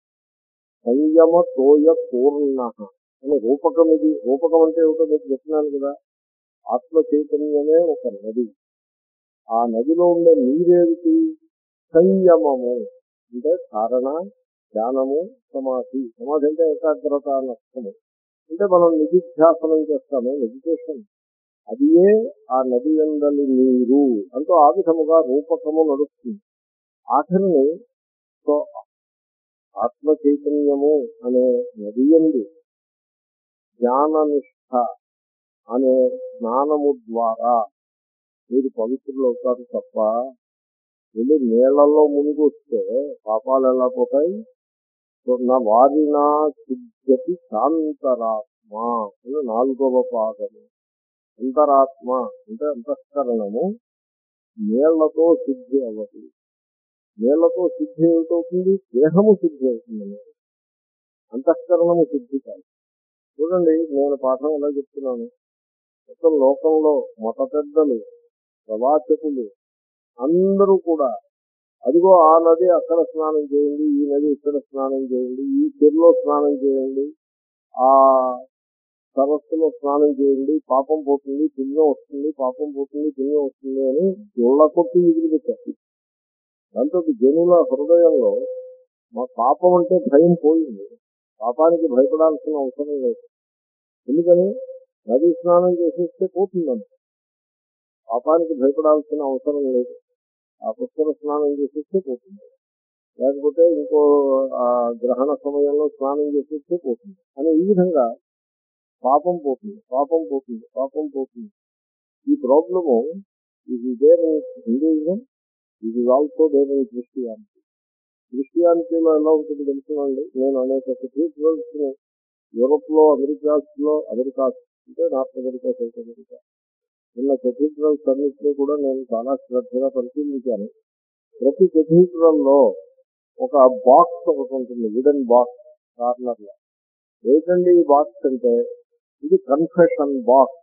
సంయమ తోయ పూర్ణ అని రూపకం. ఇది రూపకం అంటే ఏమిటో మీకు చెప్పినాను కదా. ఆత్మ చైతన్యమే ఒక నది. ఆ నదిలో ఉండే నీరేమిటి? సంయమము అంటే కారణ, ధ్యానము, సమాధి. సమాధి అంటే ఏకాగ్రత అని అర్థము. అంటే మనం నిధిధ్యాసనం చేస్తాము, మెడిటేషన్. అదియే ఆ నది యందలి నీరు అంటూ ఆ విధముగా రూపకము నడుస్తుంది. ఆఖరిని సో ఆత్మ చైతన్యము అనే నది యందు జ్ఞాననిష్ట అనే స్నానము ద్వారా మీరు పవిత్రులు అవుతారు తప్ప వెళ్ళి నీళ్లలో మునిగి వస్తే పాపాలు ఎలా పోతాయి? నా వారినా సిద్ధతి శాంతరాత్మ అని నాలుగవ పాదము. అంతరాత్మ అంటే అంతఃకరణము నీళ్లతో సిద్ధి అవ్వదు. నీళ్లతో సిద్ధి ఏమిటవుతుంది? దేహము సిద్ధి అవుతుంది, అంతఃకరణము సిద్ధి కాదు. చూడండి, నేను పాఠం ఎలా చెప్తున్నాను. మొత్తం లోకంలో మత పెద్దలు, ప్రవాచకులు అందరూ కూడా అదిగో ఆ నది అక్కడ స్నానం చేయండి, ఈ నది ఇక్కడ స్నానం చేయండి, ఈ చెరువులో స్నానం చేయండి, ఆ సరస్సులో స్నానం చేయండి, పాపం పోతుంది, పుణ్యం వస్తుంది, పాపం పోతుంది, పుణ్యం వస్తుంది అని ఉళ్ళ కొట్టి ఎదురుపెట్టారు. దాంతో జనుల హృదయంలో మా పాపం అంటే భయం పోయింది. పాపానికి భయపడాల్సిన అవసరం లేదు. ఎందుకని? నది స్నానం చేసేస్తే పోతుందండి. పాపానికి భయపడాల్సిన అవసరం లేదు. ఆ పుష్కర స్నానం చేసేస్తే పోతుంది. లేకపోతే ఇంకో ఆ గ్రహణ సమయంలో స్నానం చేసేస్తే పోతుంది అని ఈ విధంగా పాపం పోతుంది, పాపం పోతుంది, పాపం పోతుంది. ఈ ప్రాబ్లము ఇది దేర్ ఇన్ హిందూయిజం, ఇది ఆల్సో దేర్ ఇన్ క్రిస్టియానిటీ. క్రిస్టియానిటీలో ఎలా ఉంటుంది తెలుసునండి. నేను అనేక క్రిస్టియన్స్ ని యూరోప్ లో, అమెరికాస్ లో, అమెరికాస్ అంటే నార్త్ అమెరికా, సౌత్ అమెరికా ఉన్న కెథీడ్రల్స్ అన్నింటినీ కూడా నేను చాలా శ్రద్ధగా పరిశీలించాను. ప్రతి కెథీడ్రల్ లో ఒక బాక్స్ ఒకటి ఉంటుంది, వుడెన్ బాక్స్ కార్నర్ లో. ఏంటండి ఈ బాక్స్ అంటే, ఇది కన్ఫెషన్ బాక్స్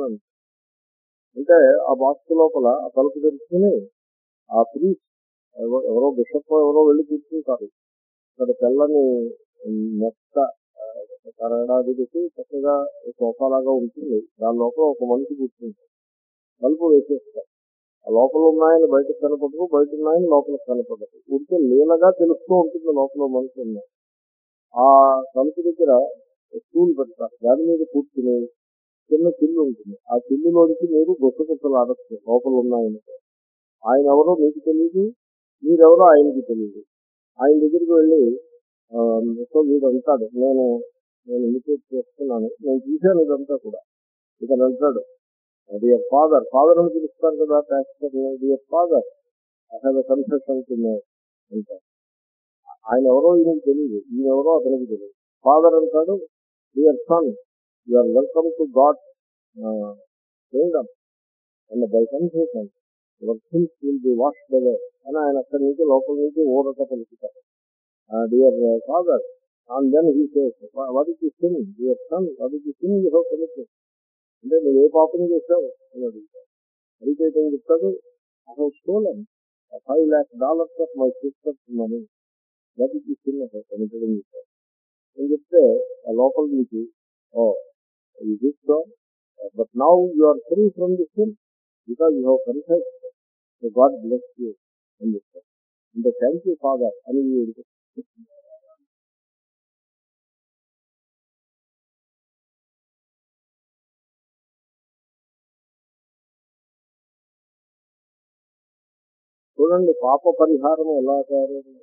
అంటే ఆ బాక్స్ లోపల ఆ తలుపు తెరుచుకుని ఆ ప్రీస్ట్ ఎవరో బిషప్ ఎవరో వెళ్ళి కూర్చుంటారు. అక్కడ తెల్లని మెత్త కరడాది పెట్టి చక్కగా సోఫాలాగా ఉంటుంది. దాని లోపల ఒక మనిషి కూర్చుంటారు. తలుపు వేసేస్తారు. ఆ లోపల ఉన్నాయని బయటకు కనపడదు, బయట ఉన్నాయని లోపలికి కనపడదు. ఉంటే లీలగా తెలుస్తూ ఉంటుంది లోపల మనిషి ఉన్నాయి. ఆ తలుపు దగ్గర స్టూల్ పెడతారు, దాని మీద కూర్చుని చిన్న చిల్లు ఉంటుంది. ఆ చిల్లులోంచి మీరు గుసగుసలు ఆడచ్చు లోపల ఉన్నాయని. ఆయన ఎవరో మీకు తెలియదు, మీరెవరో ఆయనకి తెలియదు. ఆయన దగ్గరికి వెళ్ళి ఆ, సో వీడు అంటాడు, నేను నేను ఇమిటేట్ చేస్తున్నాను, నేను చూశాను ఇదంతా కూడా. ఇతను అంటాడు, డియర్ ఫాదర్, ఫాదర్ అని పిలుస్తారు కదా pastor, dear father I have a confession to make అంటారు. ఆయన ఎవరో ఈయనకి తెలియదు, ఈయన ఎవరో అతనికి తెలియదు. ఫాదర్ అంటాడు, dear son, you are welcome to God kingdom and by confession your sins will be washed away అని ఆయన అక్కడి నుంచి లోపల నుంచి ఊరట పలుకుతారు. Dear father, and then he says what is the sin, dear son what is the sin you have committed, అంటే నువ్వు ఏ పాపం చేశావు అని అడుగుతాడు. అయితే ఏం చెప్తాడు, I have stolen five lakh dollars of my sisters money, that is the sin of committed అని చెప్తాడు. అని చెప్తే ఆ లోపల నుంచి oh is it so, but now you are free from the sin because you have confessed, so God bless you అని చెప్తాడు. అంటే థ్యాంక్ యూ ఫాదర్ అని వీడికి చూడండి పాప పరిహారం ఎలా తయారైంది.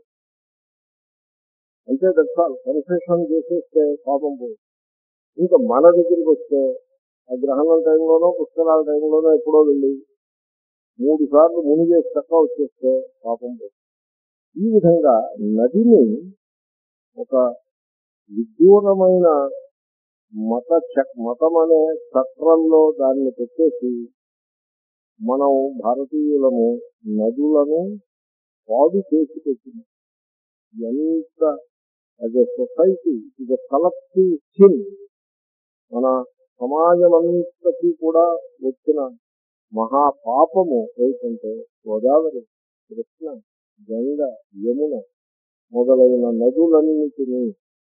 అంటే దట్స్ కన్ఫెషన్ చేసేస్తే పాపం పోయి. ఇంకా మన దగ్గరికి వస్తే ఆ గ్రహణం టైంలోనో పుష్కరాల టైంలోనో ఎప్పుడో వెళ్ళి మూడు సార్లు మునిగేసి చక్క వచ్చేస్తే పాపం పోయి. ఈ విధంగా నదిని ఒక విదూరమైన మత చ మతం అనే చట్రంలో దాన్ని పెట్టేసి మనం భారతీయులము నదులను పాడు చేసి పెట్టింది. ఎంత యాజ్ ఎ సొసైటీ ఇది కలెక్టివ్ సిన్, మన సమాజం అంతటి కూడా వచ్చిన మహాపాపము ఏంటంటే గోదావరి, కృష్ణ, గంగ, యమున మొదలైన నదులన్నిటినీ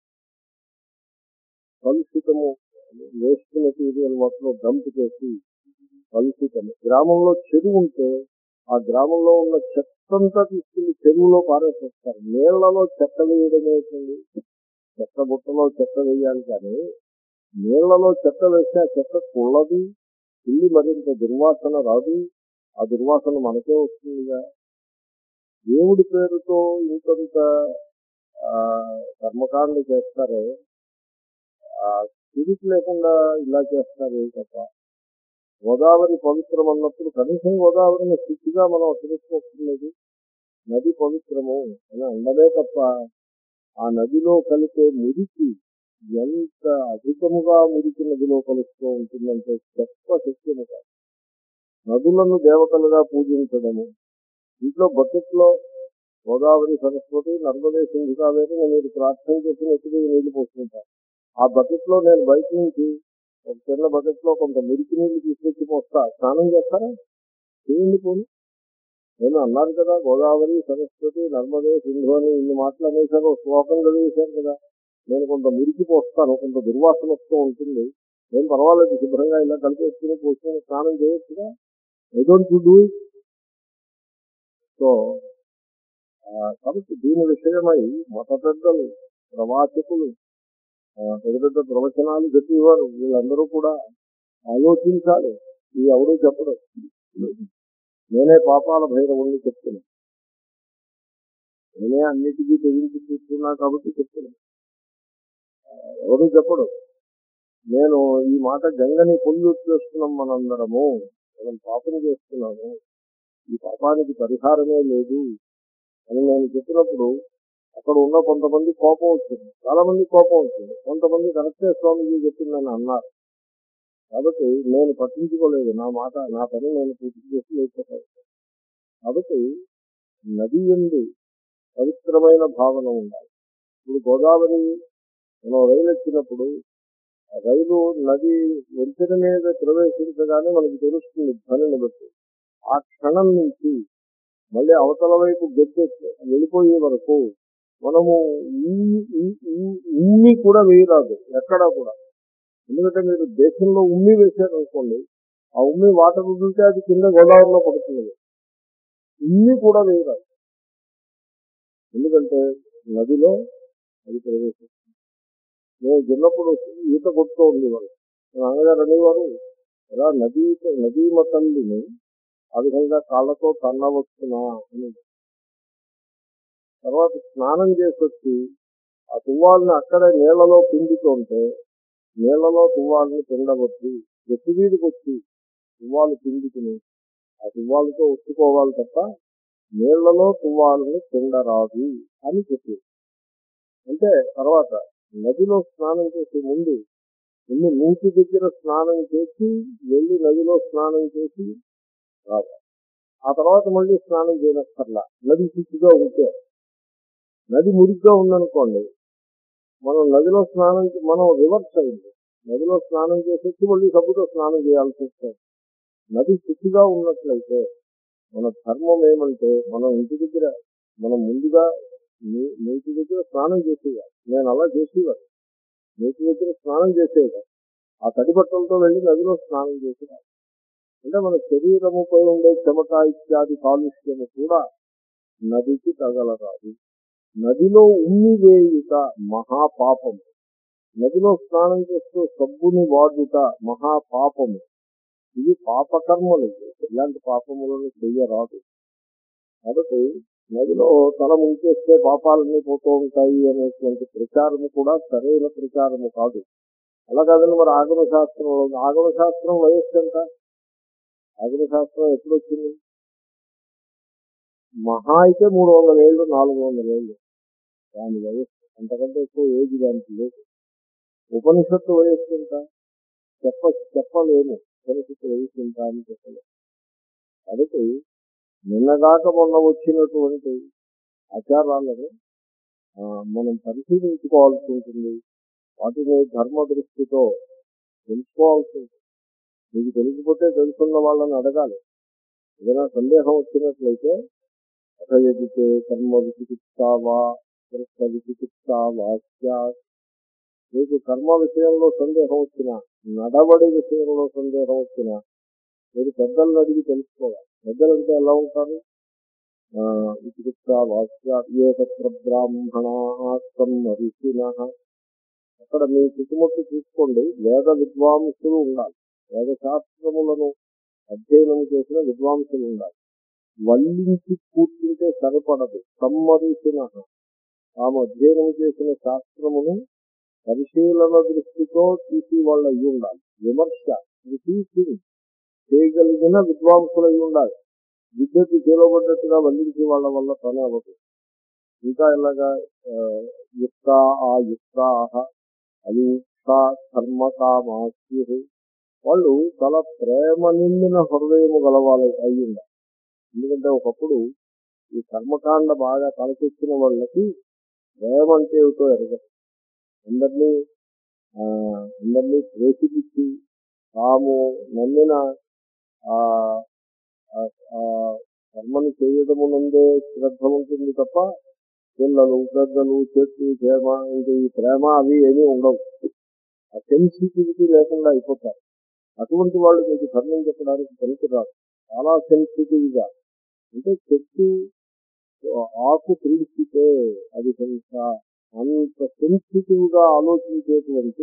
కలుషితము, వేస్ట్ మెటీరియల్ మొత్తం డంప్ చేసి కలుషితము. గ్రామంలో చెరువు ఉంటే ఆ గ్రామంలో ఉన్న చెత్తంతా తీసుకుని చెరువులో పారేసేస్తారు. నీళ్లలో చెత్త వేయడం ఏంటండి, చెత్త బుట్టలో చెత్త వేయాలి, కానీ నీళ్లలో చెత్త వేస్తే ఆ చెత్త కుళ్ళది, పిల్లి మరింత దుర్వాసన రాదు, ఆ దుర్వాసన మనకే వస్తుందిగా. దేవుడి పేరుతో ఇంకొంత కర్మకాండ చేస్తారే, ఆ స్పిరిట్ లేకుండా ఇలా చేస్తారు తప్ప. గోదావరి పవిత్రం అన్నప్పుడు కనీసం గోదావరిని శుద్ధిగా మనం తెలుసుకోవట్లేదు. నది పవిత్రము అని అందడే తప్ప ఆ నదిలో కలిపే మురికి ఎంత అధికముగా మురికి నదిలో కలుస్తూ ఉంటుందంటే గొప్ప శక్తిము కాదు. నదులను దేవతలుగా పూజించడము, ఇంట్లో బకెట్లో గోదావరి, సరస్వతి, నర్మదే, సింధు, కావేరి మీరు ప్రార్థన చేసిన ఎత్తుగా నీళ్లు పోసుకుంటారు. ఆ బకెట్లో నేను బయట నుంచి ఒక చిన్న బకెట్లో కొంత మురికి నీళ్లు తీసుకొచ్చి పోస్తా, స్నానం చేస్తారా? చేయండి పోనీ. నేను అన్నారు కదా గోదావరి, సరస్వతి, నర్మదే, సింధు అని ఇన్ని మాటలు అనేసారు, శ్లోకం చదివేశారు కదా. నేను కొంత మురికి పోస్తాను, కొంత దుర్వాసన వస్తూ ఉంటుంది, నేను పర్వాలేదు శుభ్రంగా ఇలా కలిపి వచ్చి పోసుకొని స్నానం చేయొచ్చుగా. I don't do it. So కాబట్టి దీని విషయమై మత పెద్దలు, ప్రవాచకులు, పెద్ద పెద్ద ప్రవచనాలు చెప్పేవారు, వీళ్ళందరూ కూడా ఆలోచించాలి. ఇది ఎవరూ చెప్పడం, నేనే పాపాల భైరవుణ్ణి చెప్తున్నాను, నేనే అన్నిటికీ తెగించి చూస్తున్నా కాబట్టి చెప్తున్నాను, ఎవరూ చెప్పడు. నేను ఈ మాట గంగని పొల్యూట్ చేస్తున్నాం, మనందరము మనం పాపం చేస్తున్నాము, ఈ పాపానికి పరిహారమే లేదు అని నేను చెప్పినప్పుడు అక్కడ ఉన్న కొంతమంది కోపం వచ్చింది, చాలా మంది కోపం వచ్చింది. కొంతమంది కరెక్టే స్వామిజీ చెప్పిందని అన్నారు. కాబట్టి నేను పట్టించుకోలేదు, నా మాట నా పని నేను పూర్తి చేసి లేకపోతాను. కాబట్టి నది యందు పవిత్రమైన భావన ఉండాలి. ఇప్పుడు గోదావరి మనం రైలు ఎక్కినప్పుడు రైలు నది వంతెన మీద ప్రవేశించగానే మనకు తెలుస్తుంది ధ్వనిని బట్టి. ఆ క్షణం నుంచి మళ్ళీ అవతల వైపు గద్దె వెళ్ళిపోయే వరకు మనము ఉమ్మి కూడా వేయరాదు ఎక్కడా కూడా. ఎందుకంటే మీరు దేశంలో ఉమ్మి వేశారనుకోండి, ఆ ఉమ్మి వాటర్ వదిలితే అది కింద గోదావరిలో పడుతుంది. ఉమ్మి కూడా వేయరాదు, ఎందుకంటే నదిలో అది ప్రవేశిస్తుంది. నేను చిన్నప్పుడు ఈత కొడుతూ ఉండేవాళ్ళు. మా నాన్నగారు అనేవారు, ఎలా నదీ నదీ తల్లిని ఆ విధంగా కాళ్ళతో తన్నవచ్చునా అని. తర్వాత స్నానం చేసి వచ్చి ఆ తువ్వాలని అక్కడే నీళ్లలో పిండుతుంటే నీళ్లలో తువ్వాలని పిండవద్దు, ఎత్తి మీదకి వచ్చి తువ్వాలు పిండుకుని ఆ తువ్వాలతో ఒత్తుకోవాలి తప్ప నీళ్లలో తువ్వాలని పిండరాదు అని చెప్పి. అంటే తర్వాత నదిలో స్నానం చేసే ముందు ముందు నీటి దగ్గర స్నానం చేసి వెళ్ళి నదిలో స్నానం చేసి రావాలి. ఆ తర్వాత మళ్ళీ స్నానం చేయనక్కర్లా, నది శుద్ధిగా ఉంటే. నది మురిగ్గా ఉందనుకోండి, మనం నదిలో స్నానం మనం రివర్స్ అయింది, నదిలో స్నానం చేసేసి మళ్ళీ సబ్బుతో స్నానం చేయాల్సి వస్తుంది. నది శుద్ధిగా ఉన్నట్లయితే మన ధర్మం ఏమంటే మనం ఇంటి దగ్గర మనం ముందుగా నీటి దగ్గర స్నానం చేసేవారు. నేను అలా చేసేవారు, నీటి దగ్గర స్నానం చేసేవారు. ఆ తడి బట్టలతో వెళ్ళి నదిలో స్నానం చేసేవారు. అంటే మన శరీరముపై ఉండే చెమట ఇత్యాది కాలుష్యము కూడా నదికి తగలరాదు. నదిలో ఉమ్మి వేయుట మహాపాపము. నదిలో స్నానం చేస్తూ సబ్బుని వాడుట మహాపాపము. ఇవి పాపకర్మలు, ఇలాంటి పాపములను చెయ్యరాదు. కాబట్టి నదిలో తల ముంచేస్తే పాపాలన్నీ పోతూ ఉంటాయి అనేటువంటి ప్రచారము కూడా సరైన ప్రచారము కాదు. అలా కాదని మరి ఆగమ శాస్త్రంలో, ఆగమ శాస్త్రం వయస్సు ఎంత? ఆగమ శాస్త్రం ఎప్పుడు వచ్చింది? మహా అయితే మూడు వందల ఏళ్ళు నాలుగు వందల ఏళ్ళు దాని వయస్సు, అంతకంటే ఎక్కువ ఏజ్ దానికి లేదు. ఉపనిషత్తు వయస్సు ఎంత? చెప్ప చెప్పలేము ఉపనిషత్తు వయస్సు ఎంత అని చెప్పలేదు. కాబట్టి నిన్నగాక మొన్న వచ్చినటువంటి ఆచారాలను మనం పరిశీలించుకోవాల్సి ఉంటుంది. వాటిని ధర్మ దృష్టితో తెలుసుకోవాల్సి ఉంటుంది. మీకు తెలిసిపోతే తెలుసున్న వాళ్ళని అడగాలి. ఏదైనా సందేహం వచ్చినట్లయితే అథయజితే కర్మ విచికిత్సావా కృష్ణ విచికిత్సావా స్యాత్. మీకు కర్మ విషయంలో సందేహం వచ్చినా, నడవడి విషయంలో సందేహం వచ్చినా మీరు పెద్దలను అడిగి తెలుసుకోవాలి. పెద్దలంటే ఎలా ఉంటారు? విచికిత్సావా స్యాత్ ఏ తత్ర బ్రాహ్మణాః కర్మ ఋషిణః. అక్కడ మీ చుట్టుముట్టు చూసుకోండి, వేద విద్వాంసులు ఉండాలి, వేద శాస్త్రములను అధ్యయనం చేసిన విద్వాంసులు ఉండాలి. వల్లించి కూర్చుంటే సరిపడదు. కమ్మరిసిన తాము అధ్యయనం చేసిన శాస్త్రమును పరిశీలన దృష్టితో తీసి వాళ్ళు అయ్యి ఉండాలి. విమర్శ తీసి చేయగలిగిన విద్వాంసులు అయి ఉండాలి. విద్యుత్ చేలబడ్డట్టుగా వల్లించి వాళ్ళ వల్ల పని అవ్వదు. ఇంకా ఇలాగా యుక్త ఆ యుక్త అయుక్త కర్మకామాస్యు, వాళ్ళు చాలా ప్రేమ నిండిన హృదయము గలవాలి అయి ఉండాలి. ఎందుకంటే ఒకప్పుడు ఈ కర్మకాండ బాగా తలకెక్కిన వాళ్ళకి ప్రేమ అంటే ఏమిటో ఎరగదు. అందరినీ అందరినీ ప్రేషించి తాము నమ్మిన కర్మను చేయడమునందే శ్రద్ధ ఉంటుంది తప్ప పిల్లలు పెద్దలు చెట్టు ప్రేమ ఇంకా ఈ ప్రేమ అవి ఏమీ ఉండవు. ఆ సెన్సిటివిటీ లేకుండా అయిపోతారు. అటువంటి వాళ్ళు మీకు ధర్మం చెప్పడానికి పనికిరాదు. చాలా సెన్సిటివ్గా, అంటే చెట్టు ఆకు పిలిచితే అది హింస, అంత సెన్సిటివ్ గా ఆలోచించేటువంటి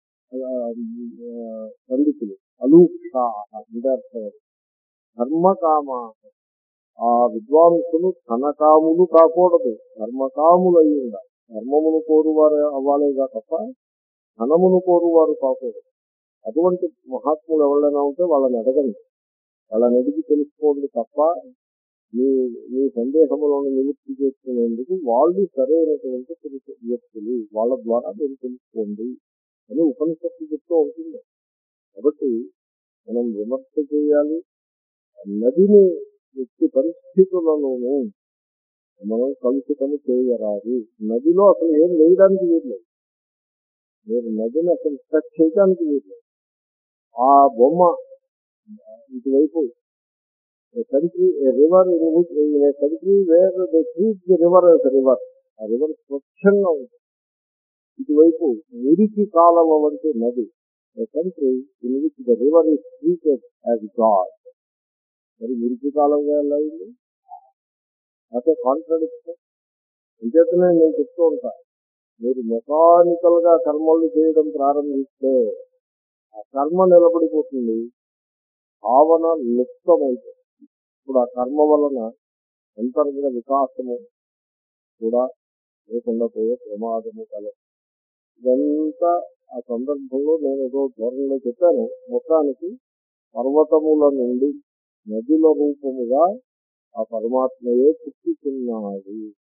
పండితులు అలూక్షా అంటే అర్థం. ధర్మకామ, ఆ విద్వాంసులు ధనకాములు కాకూడదు, ధర్మకాములు అయి ఉండాలి. ధర్మమును కోరువారు అవ్వాలేగా తప్ప ధనమును కోరువారు కాకూడదు. అటువంటి మహాత్ములు ఎవరైనా ఉంటే వాళ్ళని అడగండి, వాళ్ళని అడిగి తెలుసుకోండి తప్ప మీ మీ సందేహములను నివృత్తి చేసుకునేందుకు వాళ్ళు సరైనటువంటి వ్యక్తులు, వాళ్ళ ద్వారా మీరు తెలుసుకోండి అని ఉపనిషత్తు చెప్తూ ఉంటుంది. కాబట్టి మనం విమర్శ చేయాలి. నదిని ఎట్టి పరిస్థితులలోనూ మనం కలుషితము చేయరాదు. నదిలో అసలు ఏం వేయడానికి వీల్లేదు, మీరు నదిని అసలు టచ్ చేయడానికి వీల్లేదు. ఆ బొమ్మ ఇటువైపు country, a river in which in a country where they treat the river as a river, ఆ రివర్ స్వచ్ఛంగా ఉంటుంది. ఇటువైపు మురికి కాలవ వంటి నది, A country in which the river is treated as God. మరి మురికి కాలంగా ఎలా అయింది? అదే కాంట్రడిక్షన్. ఇంకేతనే నేను చెప్తూ ఉంటా, మీరు మెకానికల్ గా కర్మలు చేయడం ప్రారంభిస్తే ఆ కర్మ నిలబడిపోతుంది, భావన లుప్తమైపోతుంది. ఇప్పుడు ఆ కర్మ వలన అంతర్గత వికాసము కూడా లేకుండా పోయే ప్రమాదము కలదు. ఇదంతా ఆ సందర్భంలో నేను ఏదో ధోరణిలో చెప్పాను. మొత్తానికి పర్వతముల నుండి నదుల రూపముగా ఆ పరమాత్మయే పుట్టుతున్నాడు.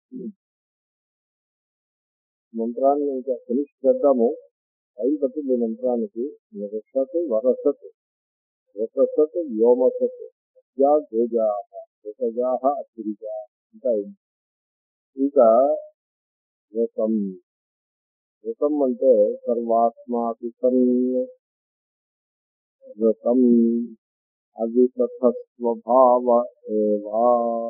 మంత్రాన్ని ఇంకా ఫినిష్ చేద్దాము, టైం పట్టింది మంత్రానికి. వరసత్ వరసత్ వరసత్ వ్యోమసత్ అద్యా గోజా గోజా అతిరిజా ఇంకా ఇంకా వ్రతం. వ్రతం అంటే సర్వాత్మాపి సన్ వ్రతం అవితథస్వభావ ఏవా.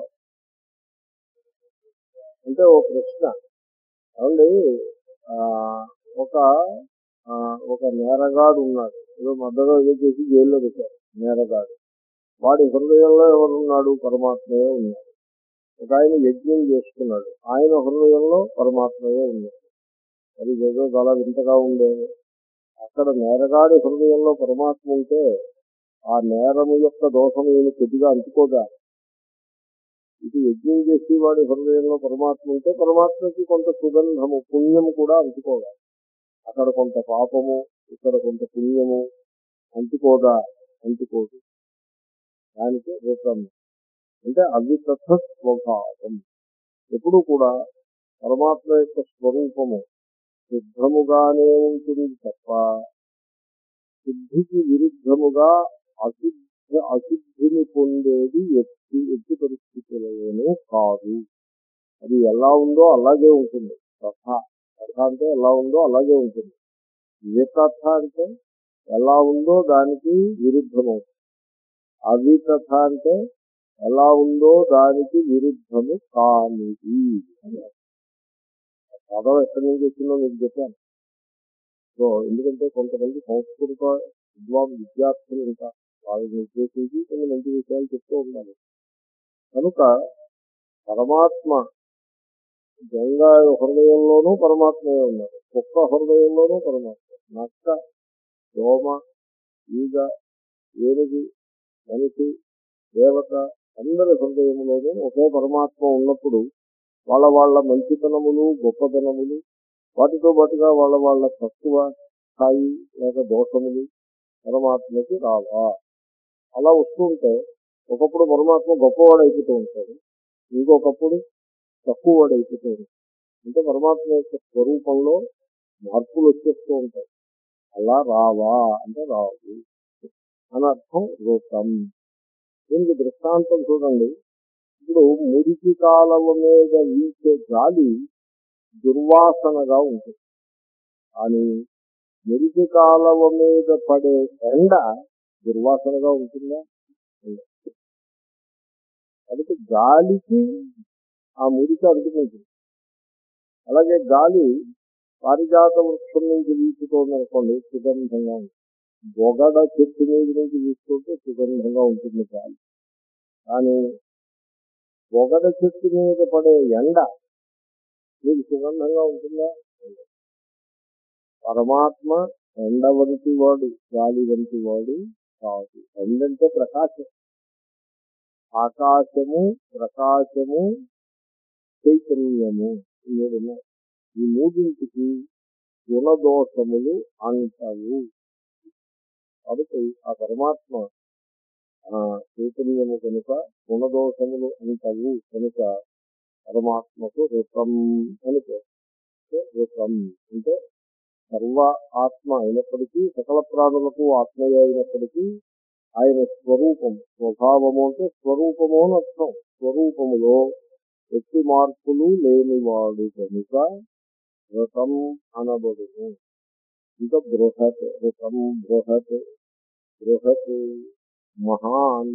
అంటే ఓ ప్రశ్న అండి, ఒక ఒక నేరగాడు ఉన్నాడు, ఏదో మద్దతు ఏదో చేసి జైల్లో పెట్టారు. నేరగాడు, వాడి హృదయంలో ఎవరున్నాడు? పరమాత్మయే ఉన్నాడు. ఒక ఆయన యజ్ఞం చేస్తున్నాడు, ఆయన హృదయంలో పరమాత్మయే ఉన్నాడు. అది ఏదో చాలా వింతగా ఉండేది. అక్కడ నేరగాడి హృదయంలో పరమాత్మ ఉంటే ఆ నేరము యొక్క దోషం ఏమి కొద్దిగా అంటుకోదా? ఇది యజ్ఞం చేసి వాడి హృదయంలో పరమాత్మ ఉంటే పరమాత్మకి కొంత సుగంధము పుణ్యము కూడా అంటుకోదా? అక్కడ కొంత పాపము, ఇక్కడ కొంత పుణ్యము అంటుకోదా? అంటుకోదు. దానికి రూపం అంటే అవితథ స్వభావం. ఎప్పుడు కూడా పరమాత్మ యొక్క స్వరూపము శుద్ధముగానే ఉంటుంది తప్ప శుద్ధికి విరుద్ధముగా అశుద్ధ అశుద్ధిని పొందేది ఎట్టి ఎట్టి పరిస్థితులలోనూ కాదు. అది ఎలా ఉందో అలాగే ఉంటుంది. కథ కథ అంటే ఎలా ఉందో అలాగే ఉంటుంది. వికథ అంటే ఎలా ఉందో దానికి విరుద్ధమవుతుంది. అవికథ అంటే ఎలా ఉందో దానికి విరుద్ధము కానిది. పదం ఎక్కడి నుంచి వచ్చిందో మీకు చెప్పాను. సో ఎందుకంటే కొంతమంది సంస్కృత విద్వాన్ విద్యార్థులు ఉంటారు, వాళ్ళని ఉద్దేశించి కొన్ని మంచి విషయాలు చెప్తూ ఉండాలి. కనుక పరమాత్మ గంగా హృదయంలోనూ పరమాత్మయే ఉన్నారు, కుక్క హృదయంలోనూ పరమాత్మ, నక్క, దోమ, ఈగ, ఏనుగు, మనిషి, దేవత అందరి హృదయంలోనూ ఒకే పరమాత్మ ఉన్నప్పుడు వాళ్ళ వాళ్ళ మంచితనములు గొప్పతనములు వాటితో పాటుగా వాళ్ళ వాళ్ళ తక్కువ స్థాయి లేక దోషములు పరమాత్మకి రావా? అలా వస్తూ ఉంటే ఒకప్పుడు పరమాత్మ గొప్పవాడు అయిపోతూ ఉంటాడు, ఇంకొకప్పుడు తక్కువ వాడు అయిపోతూ ఉంటాడు. అంటే పరమాత్మ యొక్క స్వరూపంలో మార్పులు వచ్చేస్తూ ఉంటాయి. అలా రావా అంటే రావు అని అర్థం. రూపం దీనికి దృష్టాంతం చూడండి. ఇప్పుడు మురికి కాలవ మీద వీచే గాలి దుర్వాసనగా ఉంటుంది, కానీ మురికి కాలవ మీద పడే ఎండ దుర్వాసనగా ఉంటుందా? కాబట్టి గాలికి ఆ మురికి అంటుకుంటుంది. అలాగే గాలి పారిజాత వృక్షం నుంచి వీచుతోందనుకోండి, సుగంధంగా ఉంటుంది. బొగడ చెట్టు మీద నుంచి వీసుకుంటే సుగంధంగా ఉంటుంది గాలి. కానీ బొగడ చెట్టు మీద పడే ఎండ మీకు సుగంధంగా ఉంటుందా? పరమాత్మ ఎండ వంటి వాడు, గాలి వంటి వాడు కాదు. ఎండంటే ప్రకాశం. ఆకాశము, ప్రకాశము, చైతన్యము, ఈ మూడింటికి గుణదోషములు అంటవు. కాబట్టి ఆ పరమాత్మ ఆ చైతన్యము కనుక గుణదోషములు అంటవు కనుక పరమాత్మకు రూపం అని పేరు. రూపం అంటే సర్వ ఆత్మ అయినప్పటికీ, సకల ప్రాణులకు ఆత్మయే అయినప్పటికీ ఆయన స్వరూపము, స్వభావము అంటే స్వరూపము అని అర్థం. స్వరూపములో ఎట్టి మార్పులు లేనివాడు కనుక రథం అనబడును. ఇంకా బృహత్, రథం బృహత్, బృహత్ మహాన్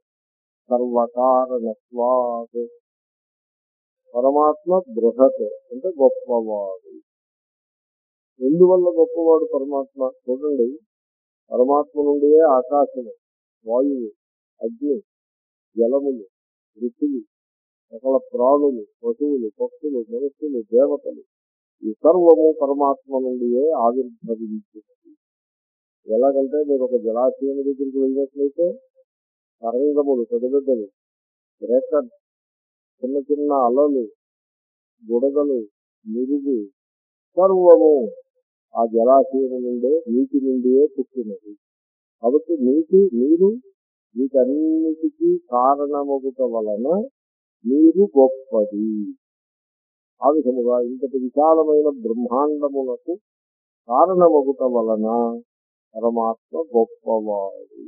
సర్వకారణత్వాత్. పరమాత్మ బృహత్ అంటే గొప్పవాడు. ఎందువల్ల గొప్పవాడు పరమాత్మ? చూడండి, పరమాత్మ నుండియే ఆకాశము, వాయువు, అగ్ని, జలములు, ఋషులు, సకల ప్రాణులు, పశువులు, పక్షులు, మనుషులు, దేవతలు ఈ సర్వము పరమాత్మ నుండియే ఆవిర్భవించినది. ఎలాగంటే మీరు ఒక జలాశయం దగ్గరికి వెళ్ళినట్లయితే తరంగములు, పెద్దపెద్దలు, బ్రేకర్స్, చిన్న చిన్న అలలు, బుడగలు, మురుగు సర్వము ఆ జలాశయం నుండే, నీటి నుండియే పుట్టినది. కాబట్టి నీటి నీరు వీటన్నిటికీ కారణమగుట వలన నీరు గొప్పది. ఆ విధముగా ఇంతటి విశాలమైన బ్రహ్మాండములకు కారణమగుట వలన పరమాత్మ గొప్పవాడు.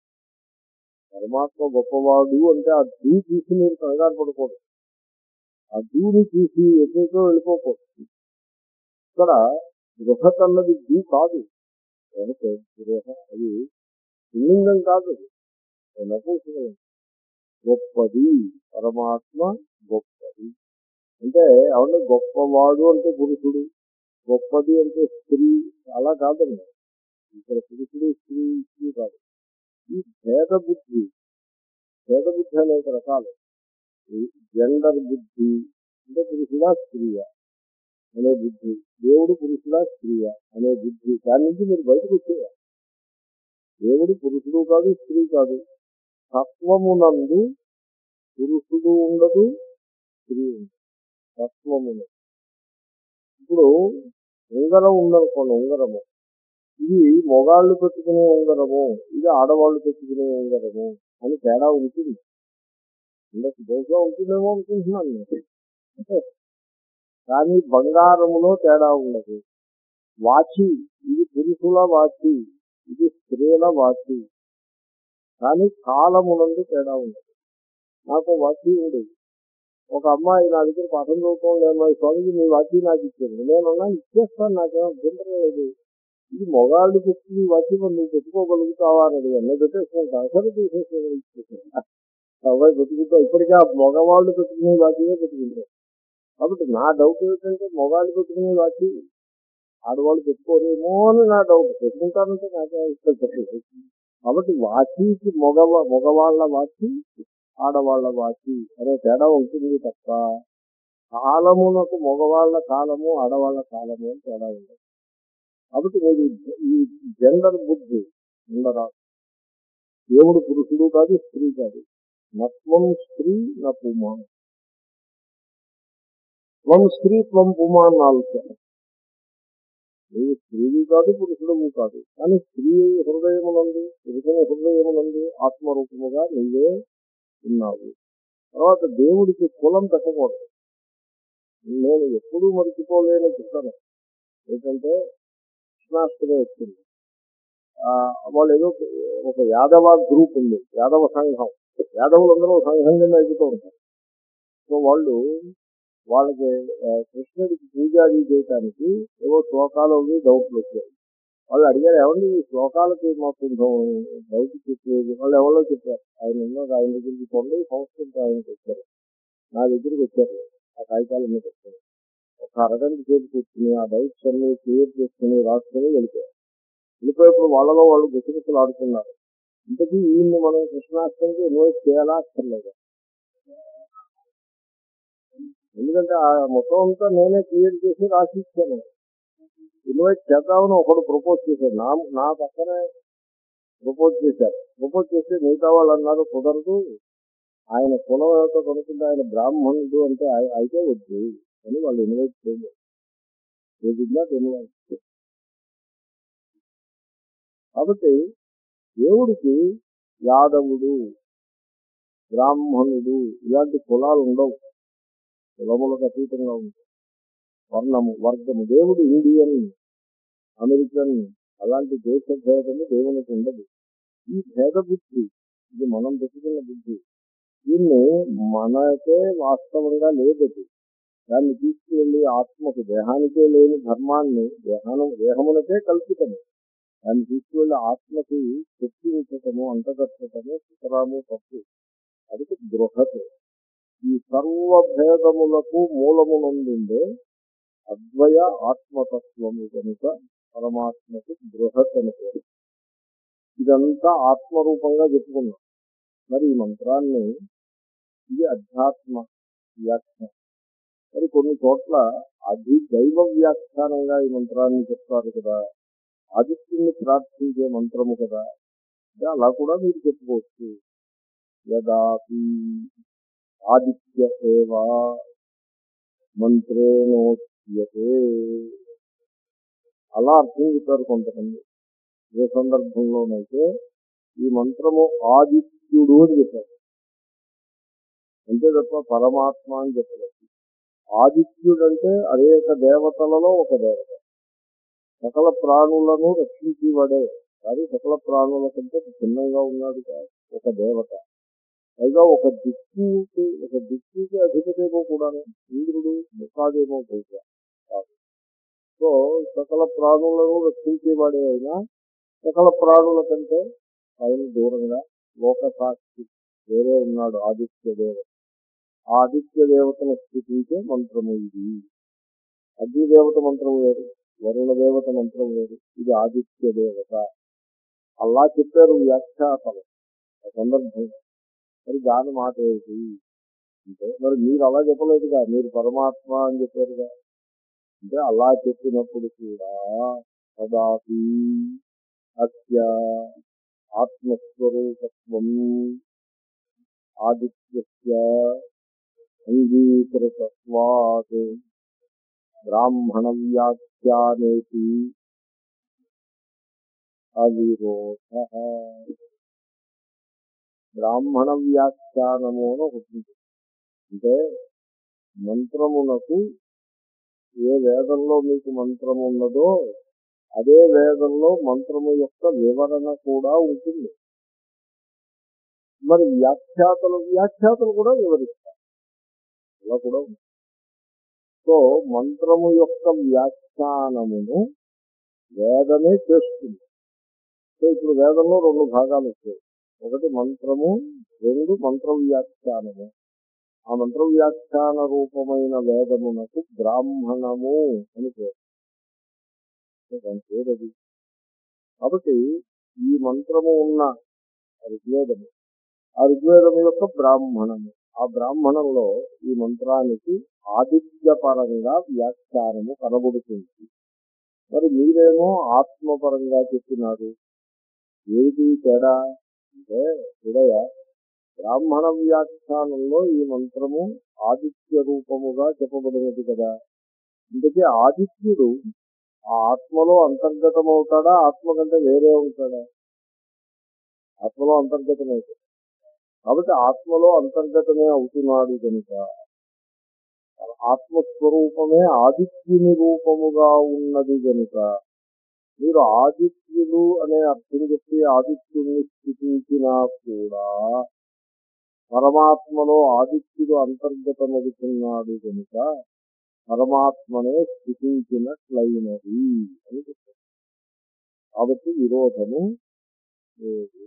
పరమాత్మ గొప్పవాడు అంటే ఆ దూ తీసి మీరు కంగారు పడకూడదు. ఆ దూని తీసి ఎక్కడికో వెళ్ళిపోకూడదు. ఇక్కడ బృహత్ అన్నది దూ కాదు, గృహ అది పుల్లింగం కాదు, నపూంసకలింగం. గొప్పది పరమాత్మ, గొప్పది అంటే అవును. గొప్పవాడు అంటే పురుషుడు, గొప్పది అంటే స్త్రీ, అలా కాదండి. ఇక్కడ పురుషుడు స్త్రీ స్త్రీ కాదు. ఈ భేద బుద్ధి, భేద బుద్ధి అనేక రకాలు. జెండర్ బుద్ధి అంటే పురుషుడా స్త్రీయా అనే బుద్ధి, దేవుడు పురుషుడా స్త్రీయా అనే బుద్ధి, దాని నుంచి మీరు బయటకు వచ్చేయాలి. దేవుడు పురుషుడు కాదు, స్త్రీ కాదు. తత్వమునందు పురుషుడు ఉండదు, స్త్రీ ఉండదు. తత్వమును ఇప్పుడు ఉంగరం ఉందనుకోండి, ఉంగరము ఇది మొగాళ్ళు పెట్టుకునే ఉంగరము, ఇది ఆడవాళ్ళు పెట్టుకునే ఉంగరము అని తేడా ఉంటుంది. ఇందుకు దోషం ఉంటుందేమో అనుకుంటున్నాను నేను. కానీ బంగారములో తేడా ఉండదు. వాచి ఇది పురుషుల వాచి, ఇది స్త్రీల వాచి, కానీ కాలమునందు తేడా ఉండదు. నాకు వాచి ఉండేది. ఒక అమ్మాయి నా దగ్గర పాఠం చదువుతాం లేదు, స్వామిజీ మీ వాచి నాకు ఇచ్చేది. నేనున్నా ఇచ్చేస్తాను, నాకేమో అభ్యంతరం లేదు. ఇది మొగాళ్ళు పెట్టుకుని వాచి నువ్వు పెట్టుకోగలుగుతావా అని అడిగాను. నేను పెట్టేసుకుంటాను, సరే తీసేసుకుని ఇచ్చేసాను. అబ్బాయి పెట్టుకుంటా. ఇప్పటికే ఆ మగవాళ్ళు పెట్టుకునే వాచినే పెట్టుకుంటారు. కాబట్టి నా డౌట్ ఏంటంటే మొగాళ్ళు పెట్టుకునే వాచి ఆడవాళ్ళు పెట్టుకోరేమో అని నా డౌట్. పెట్టుకుంటారంటే నాకే ఇష్టం చెప్పలేదు. కాబట్టి వాచీకి మగవా మగవాళ్ళ వాచి, ఆడవాళ్ల వాచి అనే తేడా ఉంటుంది తప్ప కాలమునకు మగవాళ్ల కాలము, ఆడవాళ్ల కాలము అని తేడా ఉండదు. కాబట్టి మీరు ఈ జెండర్ బుద్ధి ఉండరా. దేవుడు పురుషుడు కాదు, స్త్రీ కాదు. నత్వం స్త్రీ నా పుమాన్, త్వం స్త్రీ త్వం పుమాన్ నాలుగు. నువ్వు స్త్రీవి కాదు, పురుషుడము కాదు, కానీ స్త్రీ హృదయమునందు, పురుషుని హృదయమునందు ఆత్మరూపముగా నీవే ఉన్నావు. తర్వాత దేవుడికి కులం పెట్టకూడదు. నేను ఎప్పుడూ మర్చిపోలేని చెప్తాను ఏంటంటే కృష్ణాష్టమి వచ్చింది. వాళ్ళు ఏదో ఒక యాదవ గ్రూప్ ఉంది, యాదవ సంఘం. యాదవులందరూ సంఘం కింద ఎదుగుతూ ఉంటారు. సో వాళ్ళు వాళ్ళకి కృష్ణుడికి పూజాది చేయడానికి ఏవో శ్లోకాలు అవి డౌట్లు వచ్చాయి. వాళ్ళు అడిగారు, ఏమండి ఈ శ్లోకాలకి మాకు కొంచెం డౌట్ చెప్పేది. వాళ్ళు ఎవరో చెప్పారు, ఆయన ఉన్నారు, ఆయన దగ్గరికి పొంది సంస్కృతి ఆయనకి వచ్చారు, నా దగ్గరికి వచ్చారు. ఆ కాగితాల మీద వచ్చారు. ఒక అరగంట సేపు కూర్చుని ఆ డౌట్స్ అన్ని క్లియర్ చేసుకుని రాసుకుని వెళ్ళిపోయారు. వెళ్ళిపోయేప్పుడు వాళ్ళలో వాళ్ళు గుసగుసలు ఆడుతున్నారు. ఇంతకీ ఈయన్ని మనం కృష్ణాష్టమికి ఇన్వైట్ చేయాలా అక్కర్లేదు. ఎందుకంటే ఆ మొత్తం అంతా నేనే క్లియర్ చేసి రాసి ఇచ్చాను. ఇన్వైట్ చేద్దామని ఒకడు ప్రపోజ్ చేశారు, నా నా పక్కనే ప్రపోజ్ చేశారు. ప్రపోజ్ చేస్తే మిగతా వాళ్ళు అన్నారు కుదరదు, ఆయన కులం ఏదో కనుక్కుంటే ఆయన బ్రాహ్మణుడు అంటే అయితే వద్దు అని వాళ్ళు ఇన్వైట్ చేయలేదు. ఇన్వైట్. కాబట్టి దేవుడికి యాదవుడు, బ్రాహ్మణుడు ఇలాంటి కులాలు ఉండవు. కులములకు అతీతంగా ఉంటాయి. వర్ణము, వర్గము. దేవుడు ఇండియన్, అమెరికన్ అలాంటి దేశ భేదము దేవునికి ఉండదు. ఈ భేద బుద్ధి ఇది మనం పెట్టుకున్న బుద్ధి. దీన్ని మనకే వాస్తవంగా లేదది. దాన్ని తీసుకువెళ్ళి ఆత్మకు, దేహానికే లేని ధర్మాన్ని దేహానం దేహమునకే కల్పితము, దాన్ని తీసుకువెళ్ళి ఆత్మకి శక్తించటము, అంతగట్టటము సుతరాము తప్పు. అది బృహత్. ఈ సర్వభేదములకు మూలమునందుండే అద్వయ ఆత్మతత్వము కనుక పరమాత్మకు బృహత్ అని పేరు. ఇదంతా ఆత్మరూపంగా చెప్పుకున్నాం. మరి ఈ మంత్రాన్ని ఇది అధ్యాత్మ వ్యాఖ్యానం. మరి కొన్ని చోట్ల అది దైవ వ్యాఖ్యానంగా ఈ మంత్రాన్ని చెప్తారు కదా, ఆదిత్యుని ప్రార్థించే మంత్రము కదా, అంటే అలా కూడా మీరు చెప్పుకోవచ్చు. యదాపి ఆదిత్య ఏవా మంత్రేణోచ్యతే, అలా అర్థం చెప్పారు కొంతమంది. ఏ సందర్భంలోనైతే ఈ మంత్రము ఆదిత్యుడు అని చెప్పారు, అంతే తప్ప పరమాత్మ అని చెప్పలేదు. ఆదిత్యుడు అంటే అనేక దేవతలలో ఒక దేవత, సకల ప్రాణులను రక్షించేవాడే, కానీ సకల ప్రాణుల కంటే భిన్నంగా ఉన్నాడు కాదు, ఒక దేవత. పైగా ఒక దిక్కుకి ఒక దిక్కుకి అధిపతేమో కూడా, ఇంద్రుడు కాదేమో పైగా కాదు. సో సకల ప్రాణులను రక్షించేవాడే అయినా సకల ప్రాణుల కంటే ఆయన దూరంగా లోక సాక్షి వేరే ఉన్నాడు ఆదిత్య దేవత. ఆ ఆదిత్య దేవతను స్థితించే మంత్రము ఇది. అగ్ని దేవత మంత్రం వేరు, వరుణ దేవత మంత్రం వేరు, ఇది ఆదిత్య దేవత. అలా చెప్పారు వ్యాఖ్యాతలు ఆ సందర్భంగా. మరి దాని మాట ఏమిటి అంటే, మరి మీరు అలా చెప్పలేదుగా, మీరు పరమాత్మ అని చెప్పారుగా. అంటే అలా చెప్పినప్పుడు కూడా తదాపి అస్య ఆత్మస్వరూపత్వం ఆదిత్యస్య అంగీకృతత్వాత్ బ్రాహ్మణ వ్యాఖ్యానేతి అవిరోధః. బ్రాహ్మణ వ్యాఖ్యానము అని ఒకటి ఉంటుంది. అంటే మంత్రమునకు ఏ వేదంలో మీకు మంత్రము ఉన్నదో అదే వేదంలో మంత్రము యొక్క వివరణ కూడా ఉంటుంది. మరి వ్యాఖ్యాతలు వ్యాఖ్యాతలు కూడా వివరిస్తారు, అలా కూడా ఉంది. సో మంత్రము యొక్క వ్యాఖ్యానమును వేదమే చేస్తుంది. సో ఇప్పుడు వేదంలో రెండు భాగాలు వచ్చాయి, ఒకటి మంత్రము, రెండు మంత్ర వ్యాఖ్యానము. ఆ మంత్ర వ్యాఖ్యాన రూపమైన వేదమునకు బ్రాహ్మణము అని పేరు. దాని పేరు అది. కాబట్టి ఈ మంత్రము ఉన్న ఋగ్వేదము, ఆ ఋగ్వేదము యొక్క బ్రాహ్మణము, ఆ బ్రాహ్మణంలో ఈ మంత్రానికి ఆదిత్యపరంగా వ్యాఖ్యానము కనబడుతుంది. మరి మీరేమో ఆత్మపరంగా చెప్పినారు, ఏది తేడా అంటే ఉదయ బ్రాహ్మణ వ్యాఖ్యానంలో ఈ మంత్రము ఆదిత్య రూపముగా చెప్పబడినది కదా. అందుకే ఆదిత్యుడు ఆ ఆత్మలో అంతర్గతమవుతాడా, ఆత్మ కంటే వేరే ఉంటాడా? ఆత్మలో అంతర్గతమవుతాడు. కాబట్టి ఆత్మలో అంతర్గతమే అవుతున్నాడు కనుక ఆత్మస్వరూపమే ఆదిత్యుని రూపముగా ఉన్నది కనుక మీరు ఆదిత్యులు అనే అర్థం చెప్పి ఆదిత్యుని స్థితించినా కూడా పరమాత్మలో ఆదిత్యుడు అంతర్గతమవుతున్నాడు కనుక పరమాత్మనే స్థితించినట్లయినది అని చెప్పారు. కాబట్టి విరోధము లేదు.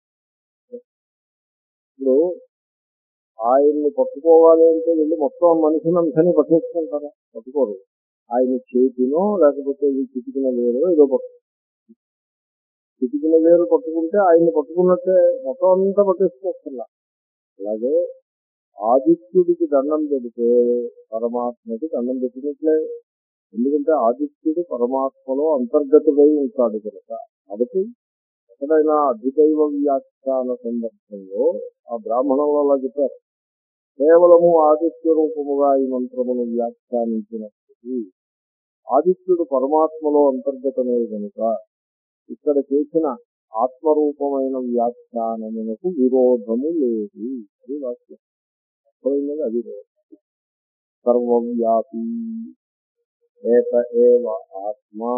ఇప్పుడు ఆయన్ని పట్టుకోవాలి అంటే వెళ్ళి మొత్తం మనిషిని అంతని పట్టేసుకుంటారా? పట్టుకోరు. ఆయన చేతినో లేకపోతే ఈ చిటికిన వేరు ఏదో పట్టు చిటికిన వేరు పట్టుకుంటే ఆయన్ని పట్టుకున్నట్టే మొత్తం అంతా పట్టేసుకొస్తున్నా. అలాగే ఆదిత్యుడికి దండం పెడితే పరమాత్మకి దండం పెట్టినట్లే. ఎందుకంటే ఆదిత్యుడు పరమాత్మలో అంతర్గతుడై ఉంటాడు కనుక. కాబట్టి ఎక్కడైనా అధిదైవ వ్యాఖ్యాన సందర్భంలో ఆ బ్రాహ్మణంలో అలా చెప్పారు, కేవలము ఆదిత్య రూపముగా ఈ మంత్రమును వ్యాఖ్యానించినప్పటికీ ఆదిత్యుడు పరమాత్మలో అంతర్గతమే కనుక ఇక్కడ చేసిన ఆత్మరూపమైన వ్యాఖ్యానమునకు విరోధము లేదు. అది వాక్యం అర్థమైందని. అది సర్వవ్యాపీ ఏక ఏవ ఆత్మా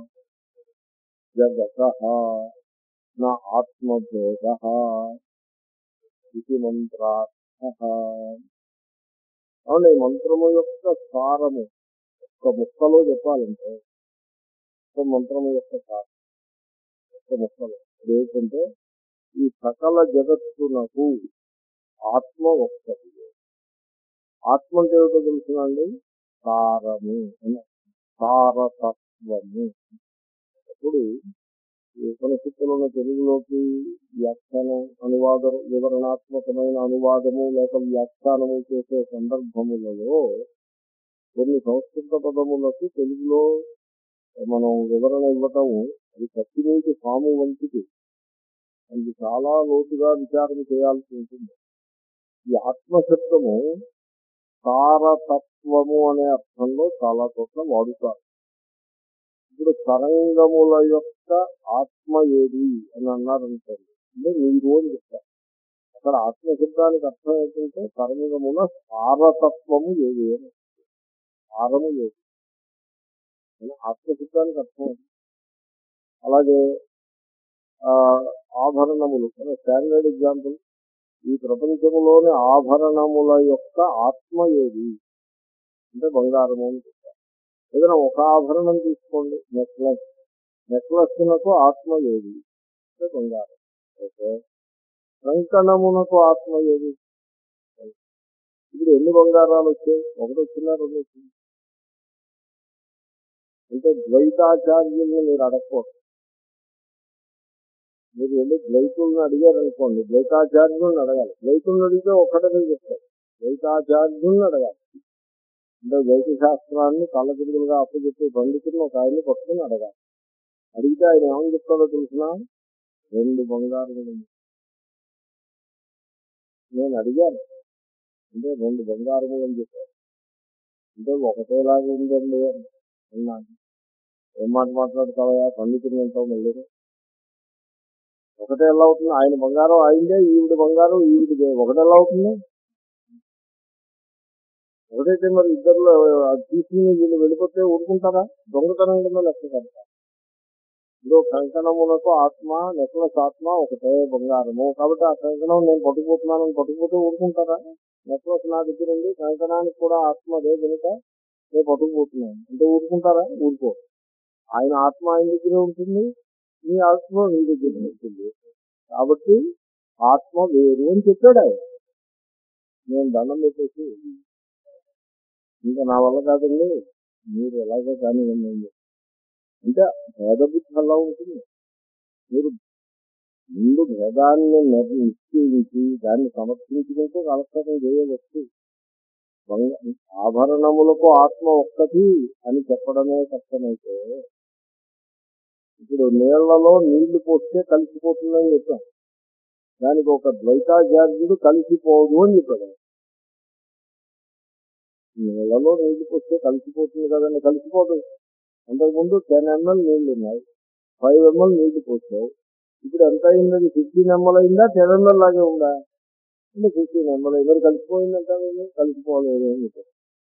జగతః న ఆత్మభేదః ఇది మంత్రార్థః. అవును, ఈ మంత్రము యొక్క సారము ఒక ముక్కలో చెప్పాలంటే ఒక మంత్రము యొక్క సారం ఒక ముక్కలో ఏంటంటే ఈ సకల జగత్తునకు ఆత్మ ఒక్కటి. ఆత్మ అంటే ఏమిటో తెలుసునండి, సారము అని, సారతత్వము. అప్పుడు ఈ ఉపనిషత్తులను తెలుగులోకి వ్యాఖ్యానం అనువాదం వివరణాత్మకమైన అనువాదము లేక వ్యాఖ్యానము చేసే సందర్భములలో కొన్ని సంస్కృత పదములకు తెలుగులో మనం వివరణ ఇవ్వటం అది కత్తిమీటి పాము వంటిది. అది చాలా లోతుగా విచారం చేయాల్సి ఉంటుంది. ఈ ఆత్మశబ్దము సారతత్వము అనే అర్థంలో చాలా చోట్ల వాడుతారు. ఇప్పుడు తరంగముల యొక్క ఆత్మ ఏది అని అన్నారనుకోండి, అంటే మీరు అని చెప్తారు. అక్కడ ఆత్మశబ్దానికి అర్థం ఏంటంటే తరంగముల సారతత్వము ఏది అని, సారము ఏది అని ఆత్మశబ్దానికి అర్థం. అలాగే ఆ ఆభరణములు స్టాండర్డ్ ఎగ్జాంపుల్, ఈ ప్రపంచములోని ఆభరణముల యొక్క ఆత్మ ఏది అంటే బంగారము అని చెప్తారు. ఏదైనా ఒక ఆభరణం తీసుకోండి, నెక్లెస్, నెక్లెస్నకు ఆత్మ ఏది అంటే బంగారం. ఓకే, కంకణమునకు ఆత్మ ఏది? ఇప్పుడు ఎన్ని బంగారాలు వచ్చాయి? ఒకటి వచ్చినా రెండు వచ్చింది. అంటే ద్వైతాచార్యుల్ని మీరు అడగకూడదు. మీరు వెళ్ళి ద్వైతుల్ని అడిగారనుకోండి, ద్వైతాచార్యుల్ని అడగాలి. ద్వైతుల్ని అడిగితే ఒక్కటనే చెప్తారు, ద్వైతాచార్యుల్ని అడగాలి. అంటే ద్వైత శాస్త్రాన్ని కళ్ళకిందులుగా అప్పచెప్పి పండితులను ఒక ఆయన్ని పట్టుకుని అడగాలి. అడిగితే ఆయన ఏమని చెప్తాడో తెలిసిన, రెండు బంగారములు. నేను అడిగాను అంటే రెండు బంగారములు అని చెప్పారు. అంటే ఒకటేలాగా ఉందండి అన్నాను. ఏం మాట మాట్లాడతావా పండితులు అంటావు మళ్ళీ? ఒకటే ఎలా అవుతుంది? ఆయన బంగారం ఆయనదే, ఈవిడ బంగారం ఈవిడిదే. ఒకటి ఎలా అవుతుంది? ఒకటైతే మరి ఇద్దరులో తీసుకుని వీళ్ళు వెళ్ళిపోతే ఊరుకుంటారా? దొంగతనం కింద లెక్క కడతారు. ఇప్పుడు కంకణమునకు ఆత్మ, నెక్లెస్ ఆత్మ ఒకటే బంగారము. కాబట్టి ఆ కంకణం నేను పట్టుకుపోతున్నానని పట్టుకుపోతే ఊరుకుంటారా? నెక్లెస్ నా దగ్గర ఉంది, కంకణానికి కూడా ఆత్మ అదే కనుక నేను పట్టుకుపోతున్నాను అంటే ఊరుకుంటారా? ఊరుకో. ఆయన ఆత్మ ఆయన దగ్గరే ఉంటుంది, నీ ఆత్మ నీ దగ్గర ఉంటుంది. కాబట్టి ఆత్మ వేరు అని చెప్పాడు ఆయన. నేను దండం పెట్టేసి, ఇంకా నా వల్ల కాదండి, మీరు ఎలాగే కానీ అంటే భేద బుద్ధి అలా ఉంటుంది. మీరు ముందు భేదాన్ని నిశ్చయించి దాన్ని సమర్పించుకుంటూ నమస్కారం చేయవచ్చు. ఆభరణములకు ఆత్మ ఒక్కటి అని చెప్పడమే కష్టమైతే, ఇప్పుడు నీళ్లలో నీళ్లు పోస్తే కలిసిపోతుందని చెప్పాను. దానికి ఒక ద్వైతాచార్యుడు కలిసిపోదు అని చెప్పాడు. నీళ్లలో నీళ్లు పోస్తే కలిసిపోతుంది కదండి, కలిసిపోదు. అంతకుముందు టెన్ ఎంఎల్ నీళ్లు ఉన్నాయి, ఫైవ్ ఎంఎల్ నీళ్లు పోసావు. ఇప్పుడు ఎంత అయింది? ఫిఫ్టీన్ ఎంఎల్ అయిందా, టెన్ ఎంఎల్ లాగే ఉందా? అంటే ఫిఫ్టీన్ ఎంఎల్ ఎవరు కలిసిపోయిందంటే కలిసిపోలేదు అని చెప్పారు.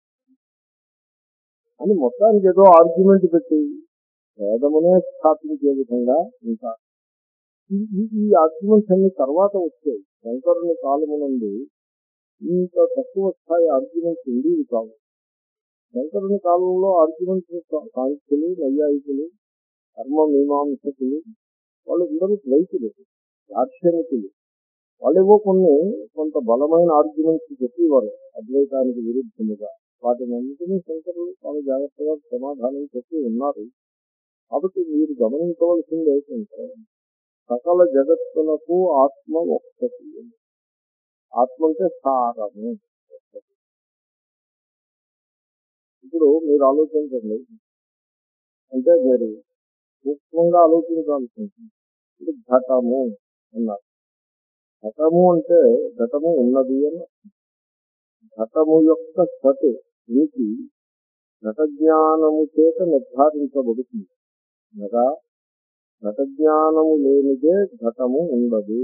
అని మొత్తానికి ఏదో ఆర్గ్యుమెంట్ పెట్టి వేదమునే స్థాపించే విధంగా ఇంకా ఈ ఆర్గ్యుమెంట్స్ అన్ని తర్వాత వచ్చాయి. శంకరుని కాలము నుండి ఇంత తక్కువ స్థాయి ఆర్గ్యుమెంట్స్ ఉండేవి కావు. శంకరుని కాలంలో ఆర్గ్యుమెంట్స్ సాంఖ్యులు, నైయాయికులు, కర్మ మీమాంసకులు, వాళ్ళు అందరూ ద్వైతులు, దార్శనికులు. వాళ్ళేవో కొన్ని కొంత బలమైన ఆర్గ్యుమెంట్స్ చెప్పేవారు అద్వైతానికి విరుద్ధముగా. వాటిని అన్నింటినీ శంకరులు చాలా జాగ్రత్తగా సమాధానం చెప్పి ఉన్నారు. కాబట్టి మీరు గమనించవలసింది ఏంటంటే, సకల జగత్తులకు ఆత్మ ఒక్కటి. ఆత్మ అంటే సారము. ఇప్పుడు మీరు ఆలోచించండి, అంటే మీరు సూక్ష్మంగా ఆలోచించాల్సి ఉంటుంది. ఇప్పుడు ఘటము అన్నారు. ఘటము అంటే ఘటము ఉన్నది అని. ఘటము యొక్క సత్ నీతి ఘట జ్ఞానము చేత నిర్ధారించబడుతుంది. అనగా ఘట జ్ఞానము లేనిదే ఘటము ఉండదు.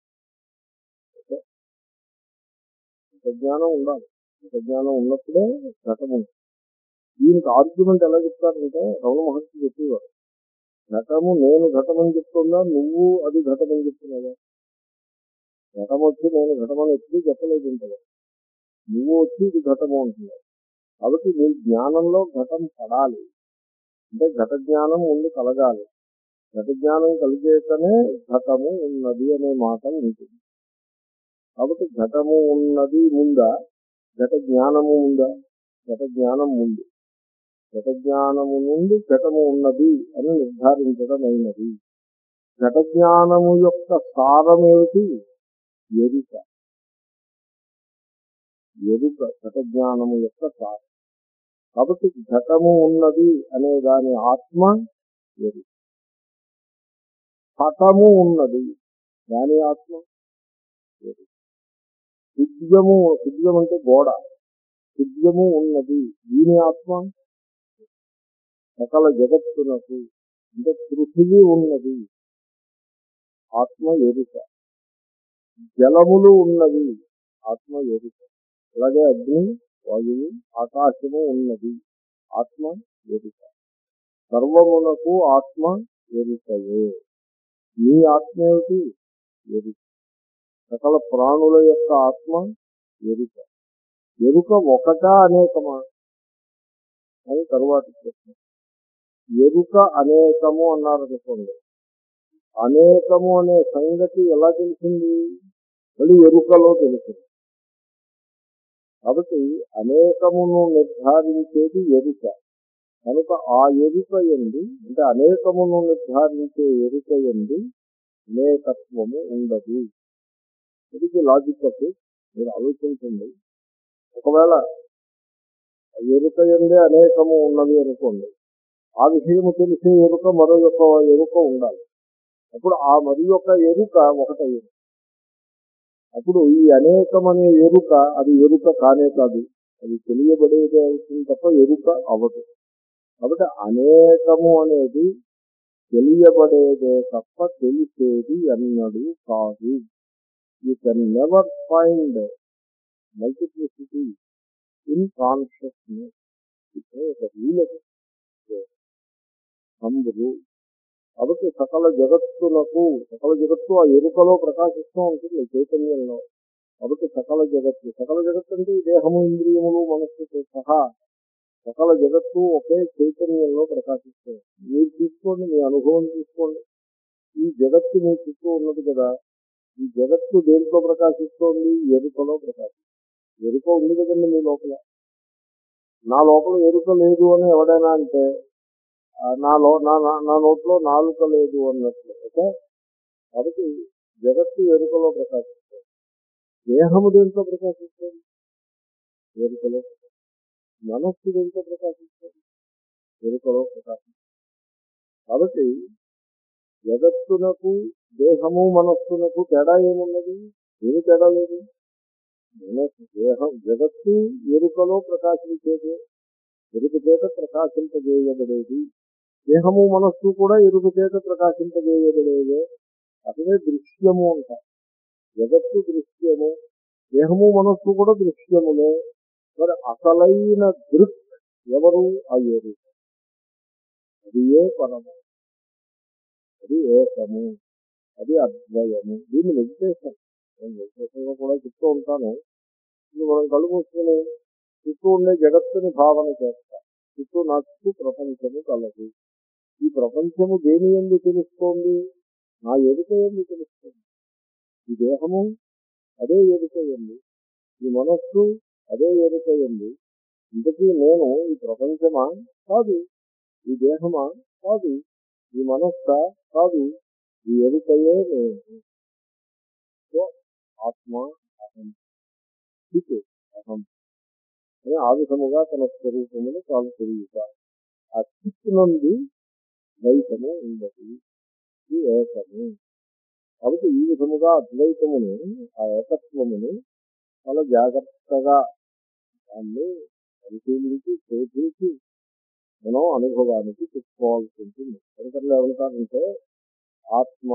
ఘట జ్ఞానం ఉండాలి. ఘట జ్ఞానం ఉన్నప్పుడే ఘటము. దీనికి ఆర్గ్యుమెంట్ ఎలా చెప్తారంటే, రమణ మహర్షి చెప్పేవారు, ఘటము నేను ఘటమని చెప్తున్నా, నువ్వు అది ఘటమని చెప్తున్నావా? ఘటం వచ్చి నేను ఘటమని ఎప్పుడు చెప్పలేదు ఉంటుంది, నువ్వు వచ్చి ఇది ఘటము అంటున్నావు. కాబట్టి నీ జ్ఞానంలో ఘటం పడాలి అంటే ఘట జ్ఞానం ముందు కలగాలి. ఘట జ్ఞానం కలిగేటనే ఘటము ఉన్నది అనే మాట ఉంటుంది. కాబట్టి ఘటము ఉన్నది ముందా, ఘట జ్ఞానము ఉందా? ఘట జ్ఞానం ముందు. ఘట జ్ఞానము నుండి ఘటము ఉన్నది అని నిర్ధారించడం అయినది. ఘట జ్ఞానము యొక్క సారమేమిటి? ఎరుక. ఎరుక ఘట జ్ఞానము యొక్క సారం. కాబట్టి ఘటము ఉన్నది అనే దాని ఆత్మ ఎరుక. పటము ఉన్నది దాని ఆత్మ ఎరుక. సిద్ధ్యము, సిద్ధ్యం అంటే గోడ, సిద్ధ్యము ఉన్నది దీని ఆత్మ. సకల జగత్తునకు అంటే పృథివీ ఉన్నది ఆత్మ ఎరుక. జలములు ఉన్నది ఆత్మ ఎరుక. అలాగే అగ్ని, వాయువు, ఆకాశము ఉన్నది ఆత్మ ఎరుక. సర్వమునకు ఆత్మ ఎరుకయే. నీ ఆత్మ ఏమిటి? ఎరుక. సకల ప్రాణుల యొక్క ఆత్మ ఎరుక. ఎరుక ఒకటా అనేకమా అని తరువాత ప్రశ్న. ఎరుక అనేకము అన్నారనుకోండి, అనేకము అనే సంగతి ఎలా తెలిసింది? మళ్ళీ ఎరుకలో తెలిసింది. కాబట్టి అనేకమును నిర్ధారించేది ఎరుక. కనుక ఆ ఎరుక యందు అంటే అనేకమును నిర్ధారించే ఎరుక యందు అనేకత్వము ఉండదు. ఇది లాజిక్ ఆఫ్ ఇట్. మీరు ఆలోచించండి. ఒకవేళ ఎరుక యందే అనేకము ఉన్నది అనుకోండి, ఆ విషయము తెలిసే ఎరుక మరో యొక్క ఎరుక ఉండాలి. అప్పుడు ఆ మరి యొక్క ఎరుక ఒకటయ్యింది. అప్పుడు ఈ అనేకమనే ఎరుక అది ఎరుక కానే కాదు, అది తెలియబడేదే అవుతుంది తప్ప ఎరుక అవ్వదు. కాబట్టి అనేకము అనేది తెలియబడేదే తప్ప తెలిసేది అన్నది కాదు. You can never find multiplicity in consciousness. ఒక రూల్ అందరూ. కాబట్టి సకల జగత్తునకు, సకల జగత్తు ఆ ఎరుకలో ప్రకాశిస్తూ ఉంటుంది చైతన్యంలో. కాబట్టి సకల జగత్తు, సకల జగత్తు అంటే ఈ దేహము, ఇంద్రియములు, మనస్సుతో సహా సకల జగత్తు ఒకే చైతన్యంలో ప్రకాశిస్తుంది. మీరు తీసుకోండి, మీ అనుభవం తీసుకోండి. ఈ జగత్తు మీ చుట్టూ ఉన్నది కదా, ఈ జగత్తు దేంట్లో ప్రకాశిస్తోంది? ఎరుకలో ప్రకాశిస్తుంది. ఎరుక ఉంది కదండి మీ లోపల. నా లోపల ఎరుక లేదు అని ఎవడైనా అంటే నా లో నా నా నోట్లో నాలుక లేదు అన్నట్లు. ఓకే. కాబట్టి జగత్తు ఎరుకలో ప్రకాశిస్తుంది. దేహము దేంట్లో ప్రకాశిస్తుంది? ఎరుకలో. మనస్సు దేంట్లో ప్రకాశిస్తుంది? ఎరుకలో ప్రకాశిస్తుంది. కాబట్టి జగత్తునకు, దేహము, మనస్సునకు తేడా ఏమున్నది? ఏమి తేడా లేదు. మనస్సు, దేహం, జగత్తు ఎరుకలో ప్రకాశించేది, ఎరుక చేత ప్రకాశింపజేయబడేది. దేహము, మనస్సు కూడా ఎరుక చేత ప్రకాశింపజేయబడేదే. అదే దృశ్యము అంటారు. జగత్తు దృశ్యము, దేహము, మనస్సు కూడా దృశ్యములే. మరి అసలైన దృక్ ఎవరు? ఆ ఎరుక. అది ఏ పరము, అది ఏకము, అది అద్వయము. దీన్ని మెడిటేషన్, నేను మెడిటేషన్లో కూడా చెప్తూ ఉంటాను. ఇది మనం కళ్ళు మూసుకుని చుట్టూ ఉండే జగత్తుని భావన చేస్తాం. చుట్టూ నా చుట్టూ ప్రపంచము కలదు. ఈ ప్రపంచము దేని యందు తెలుస్తోంది? నా ఎరుక యందు తెలుస్తుంది. ఈ దేహము అదే ఎరుక యందు, ఈ మనస్సు అదే ఎరుక యందు. ఇంతకీ నేను ఈ ప్రపంచమా? కాదు. ఈ దేహమా? కాదు. ఈ మనస్సా? కాదు. ఈ ఎరుకయే నేను. సో ఆత్మ అహం, చిత్ అహం అని ఆ విధముగా తన స్వరూపమును తాను తెలియట. ఆ చిత్ నుండి ద్వైతము ఉండదు, ఇది ఏకము. కాబట్టి ఈ విధముగా అద్వైతమును, ఆ ఏకత్వమును చాలా జాగ్రత్తగా దాన్ని పరిశీలించి శోధించి మనం అనుభవానికి తెచ్చుకోవాల్సి ఉంటుంది. శంకర్లు ఏమంటారంటే ఆత్మ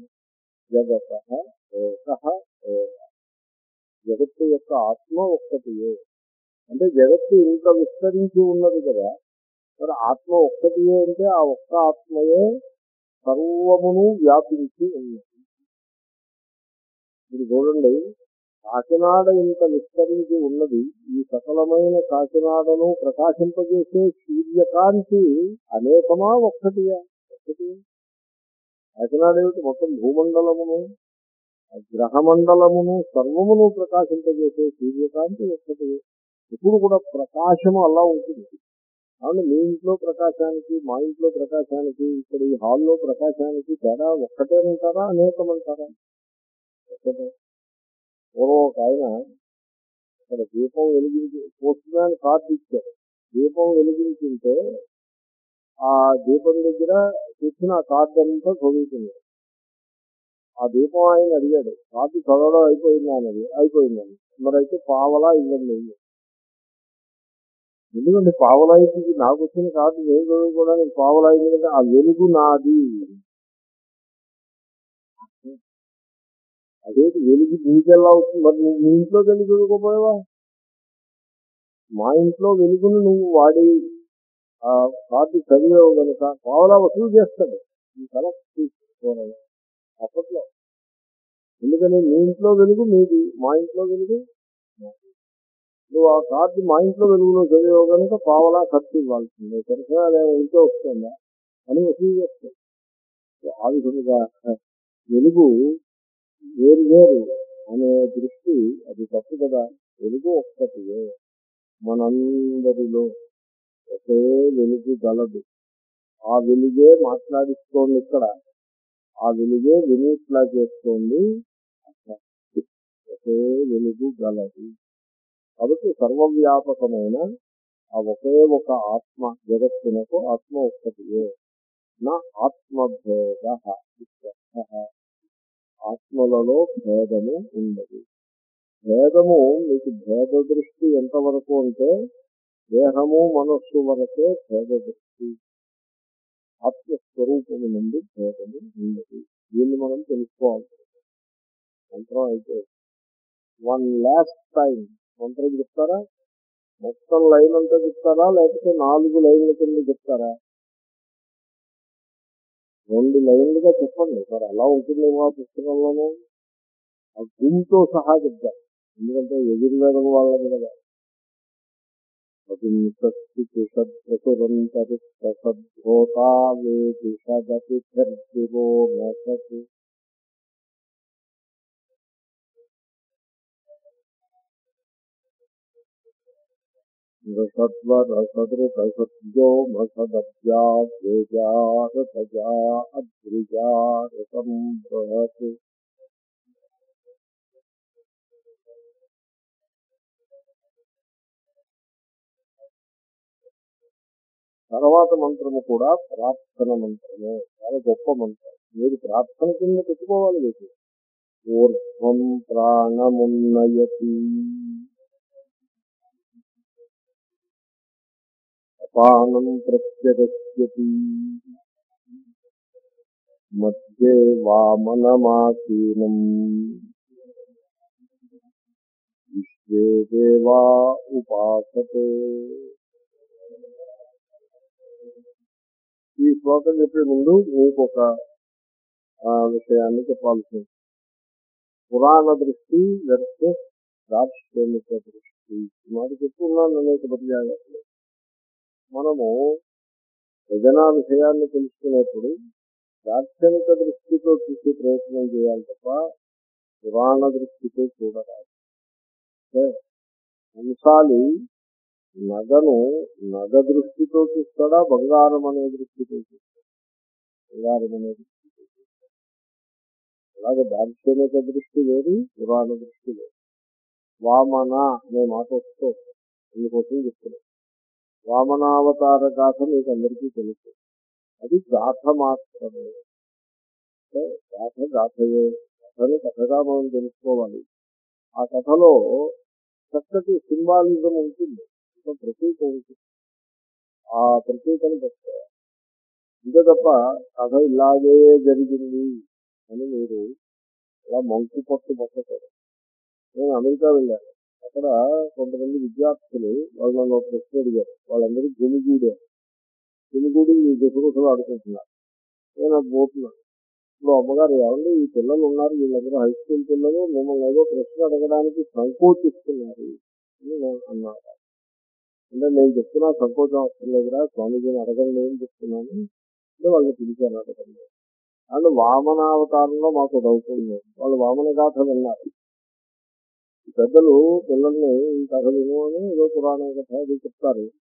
జగత ఏక ఏక. జగత్తు యొక్క ఆత్మ ఒక్కటియే. అంటే జగత్తు ఇంత విస్తరించి ఉన్నది కదా, మరి ఆత్మ ఒక్కటియే అంటే ఆ ఒక్క ఆత్మయే సర్వమును వ్యాపించి ఉన్నది. మీరు చూడండి, కాకినాడ ఇంత విస్తరించి ఉన్నది. ఈ సకలమైన కాకినాడను ప్రకాశింపజేసే సూర్యకాంతి అనేకమా ఒక్కటియా? ఒక్కటి. కాకినాడ ఏమిటి? మొత్తం భూమండలమును, గ్రహమండలమును, సర్వమును ప్రకాశింపజేసే సూర్యకాంతి ఒక్కటి. ఎప్పుడు కూడా ప్రకాశము అలా ఉంటుంది. అవును, మీ ఇంట్లో ప్రకాశానికి మా ఇంట్లో ప్రకాశానికి ఇక్కడ ఈ హాల్లో ప్రకాశానికి తేడా ఒక్కటేనంటారా అనేకమంటారా? ఒక్కటే. పూర్వం ఒక ఆయన అక్కడ దీపం వెలిగించి పోస్ట్ మ్యాన్ కార్డు ఇచ్చారు. దీపం వెలిగించుంటే ఆ దీపం దగ్గర కూర్చుని ఆ కార్డు అంతా చదువుతుంది. ఆ దీపం ఆయన అడిగాడు, కార్డు చదవడం అయిపోయిందా అన్నది. అయిపోయిందని. మరైతే పావలా ఇవ్వండి. ఎందుకంటే పావలా ఇచ్చి నాకు వచ్చిన కార్డు నేను చదువుకోవడానికి పావలా ఇవ్వదు. ఆ వెలుగు నాది. అదేంటి వెలుగు నీకెలా అవుతుంది? మరి నువ్వు మీ ఇంట్లో వెలుగు చదువుకోపోయావా? మా ఇంట్లో వెలుగును నువ్వు వాడి ఆ కార్డు చదివేవు కనుక పావలా వసూలు చేస్తాడు ఈ కలెక్ట్ తీసుకోవాలి అప్పట్లో. ఎందుకని మీ ఇంట్లో వెలుగు మీది, మా ఇంట్లో వెలుగు నాది. నువ్వు ఆ కార్డు మా ఇంట్లో వెలుగులో చదివేవు కనుక పావలా ఖర్చు ఇవ్వాల్సిందే కనుక అదే ఇంట్లో వస్తుందా అని వసూలు చేస్తాడు. ఆ విధంగా వెలుగు వేరు వేరు అనే దృష్టి అది తప్పు కదా. వెలుగు ఒక్కటియే, మనందరిలో ఒకే వెలుగు గలదు. ఆ వెలుగే మాట్లాడిస్తోంది ఇక్కడ, ఆ వెలుగే వినీట్లా చేస్తోంది అక్కడ. ఒకే వెలుగు గలదు. కాబట్టి సర్వవ్యాపకమైన ఆ ఒకే ఒక ఆత్మ జగత్తునకు ఆత్మ ఒక్కటియే. నా ఆత్మభేద, ఆత్మలలో భేదము ఉండదు. భేదము మీకు భేద దృష్టి ఎంతవరకు అంటే దేహము మనస్సు వరకే భేద దృష్టి. ఆత్మస్వరూపము నుండి భేదము ఉండదు. దీన్ని మనం తెలుసుకోవాలి. మంత్రం అయితే వన్ లాస్ట్ టైం మంత్రం చెప్తారా? మొత్తం లైన్ అంతా చెప్తారా లేకపోతే నాలుగు లైన్ల కింద చెప్తారా? రెండు లైన్లుగా చెప్పండి. మరి అలా ఉంటుంది మా పుస్తకంలోనూ ఆ గుంతో సహా చెప్తారు. ఎందుకంటే ఎదురువేదం వాళ్ళది కదా. రసద్వరసదృతసద్యో మసదవ్యాజారసజాద్రిజారసం బృహత్. తర్వాత మంత్రము కూడా ప్రార్థన మంత్రమే, చాలా గొప్ప మంత్రం. మీరు ప్రార్థన కింద పెట్టుకోవాలి. మీకు ఊర్ధ్వం ప్రాణమున్నయతి అపానం ప్రత్యగస్యతి మధ్యే వామనమాసీనం విశ్వే దేవా ఉపాసతే. ఈ శ్లోకం చెప్పే ముందు మీకు ఒక విషయాన్ని చెప్పాల్సి. పురాణ దృష్టి వర్సెస్ దార్శనిక దృష్టి మాట చెప్పుకున్నాను అనేక పర్యాయాలు. మనము ఏదైనా విషయాన్ని తెలుసుకునేప్పుడు దార్శనిక దృష్టితో చూసే ప్రయత్నం చేయాలి తప్ప పురాణ దృష్టితో చూడరాదు. అంశాలి నగను నగ దృష్టితో చూస్తాడా, బంగారం అనే దృష్టితో చూస్తాడా? బంగారం అనే దృష్టితో చూస్తాడా. అలాగే దార్శనిక దృష్టి వేరు, పురాణ దృష్టి వేరు. వామన అనే మాట వస్తూ అందుకోసం చెప్తున్నాం. వామనావతార గాథ మీకు అందరికీ తెలుసు. అది గాథ మాత్రమే. గాథ గాథయే. కథని కథగా మనం తెలుసుకోవాలి. ఆ కథలో చక్కటి సింబాలిజం ఉంటుంది, ఒక ప్రతీక ఉంటుంది. ఆ ప్రతీకను పెట్టుకోవాలి. ఇంతే తప్ప కథ ఇలాగే జరిగింది అని మీరు ఇలా మంకు పట్టు పట్టకూడదు. నేను అమెరికా వెళ్ళాను. అక్కడ కొంతమంది విద్యార్థులు వాళ్ళు నన్ను ప్రశ్న అడిగారు. వాళ్ళందరూ గుమిగూడారు. గుమిగూడి ఈ గుసగుసలు ఆడుకుంటున్నారు. నేను అది పోతున్నాను. ఇప్పుడు అమ్మగారు ఏమండి, ఈ పిల్లలు ఉన్నారు, వీళ్ళందరూ హై స్కూల్ పిల్లలు, మిమ్మల్ని ఏదో ప్రశ్న అడగడానికి సంకోచిస్తున్నారు అని అన్నారు. అంటే నేను చెప్తున్నా సంకోచం అవసరం లేదురా, స్వామీజీని అడగండి అని చెప్తున్నాను. అంటే వాళ్ళు పిలిచారు అడగండి. అండ్ వామనావతారంలో మాకు డౌట్ ఉంది. వాళ్ళు వామన గాథ విన్నారు. పెద్దలు పిల్లల్ని ఈ కథ విను అని ఏదో పురాణ కథ అది చెప్తారు.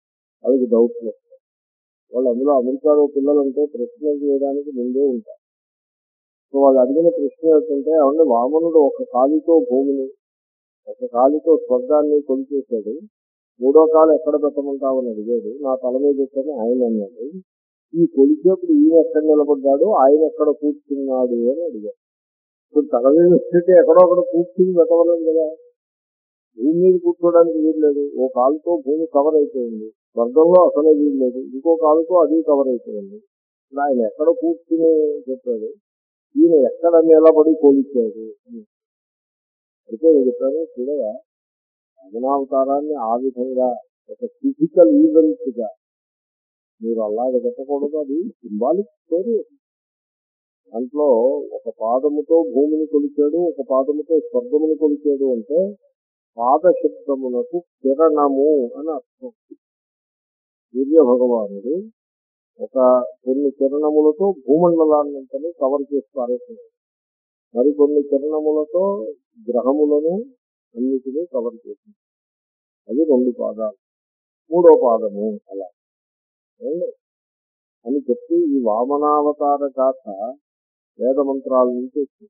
వాళ్ళకి డౌట్లు వస్తాయి. వాళ్ళు అందులో అమెరికాలో పిల్లలంటే ప్రశ్నలు చేయడానికి ముందే ఉంటారు. సో వాళ్ళు అడిగిన ప్రశ్న ఏంటంటే, ఏమంటే వామనుడు ఒక కాలితో భూమిని, ఒక కాలితో స్వర్గాన్ని కొలిచేశాడు, మూడో కాలు ఎక్కడ పెట్టమంటావని అడిగాడు. నా తల మీద పెట్టని ఆయన అన్నాడు. ఈ కొలిచేప్పుడు ఈయన ఎక్కడ నిలబడ్డాడు, ఆయన ఎక్కడ కూర్చున్నాడు అని అడిగాడు. ఇప్పుడు తల మీద పెట్టి ఎక్కడో అక్కడ కూర్చుని పెట్టవలేదు కదా. భూమి మీద కూర్చోడానికి వీలు లేదు. ఓ కాలుతో భూమి కవర్ అయిపోయింది. స్వర్గంలో అసలే వీలు లేదు. ఇంకో కాలుతో అది కవర్ అయిపోయింది. ఇప్పుడు ఆయన ఎక్కడ కూర్చుని చెప్పాడు, ఈయన ఎక్కడ నిలబడి కొలిచాడు. అయితే నేను చెప్పాను, చూడగా అదనావతారాన్ని ఆ విధంగా ఒక ఫిజికల్ ఈవెంట్ గా మీరు అలాగే చెప్పకూడదు. అది సింబాలిక్ స్టోరీ. దాంట్లో ఒక పాదముతో భూమిని కొలిచాడు, ఒక పాదముతో స్వర్గమును కొలిచాడు అంటే పాద శబ్దమునకు కిరణము అని అర్థం. సూర్య భగవానుడు ఒక కొన్ని కిరణములతో భూమండలాన్నంతని కవర్ చేసి పారేస్తున్నాడు. మరికొన్ని కిరణములతో గ్రహములను అన్నిటినీ కవర్ చేసింది. అది రెండు పాదాలు. మూడో పాదము అలా అని చెప్పి ఈ వామనావతార గాథ వేద మంత్రాల నుంచి వచ్చింది.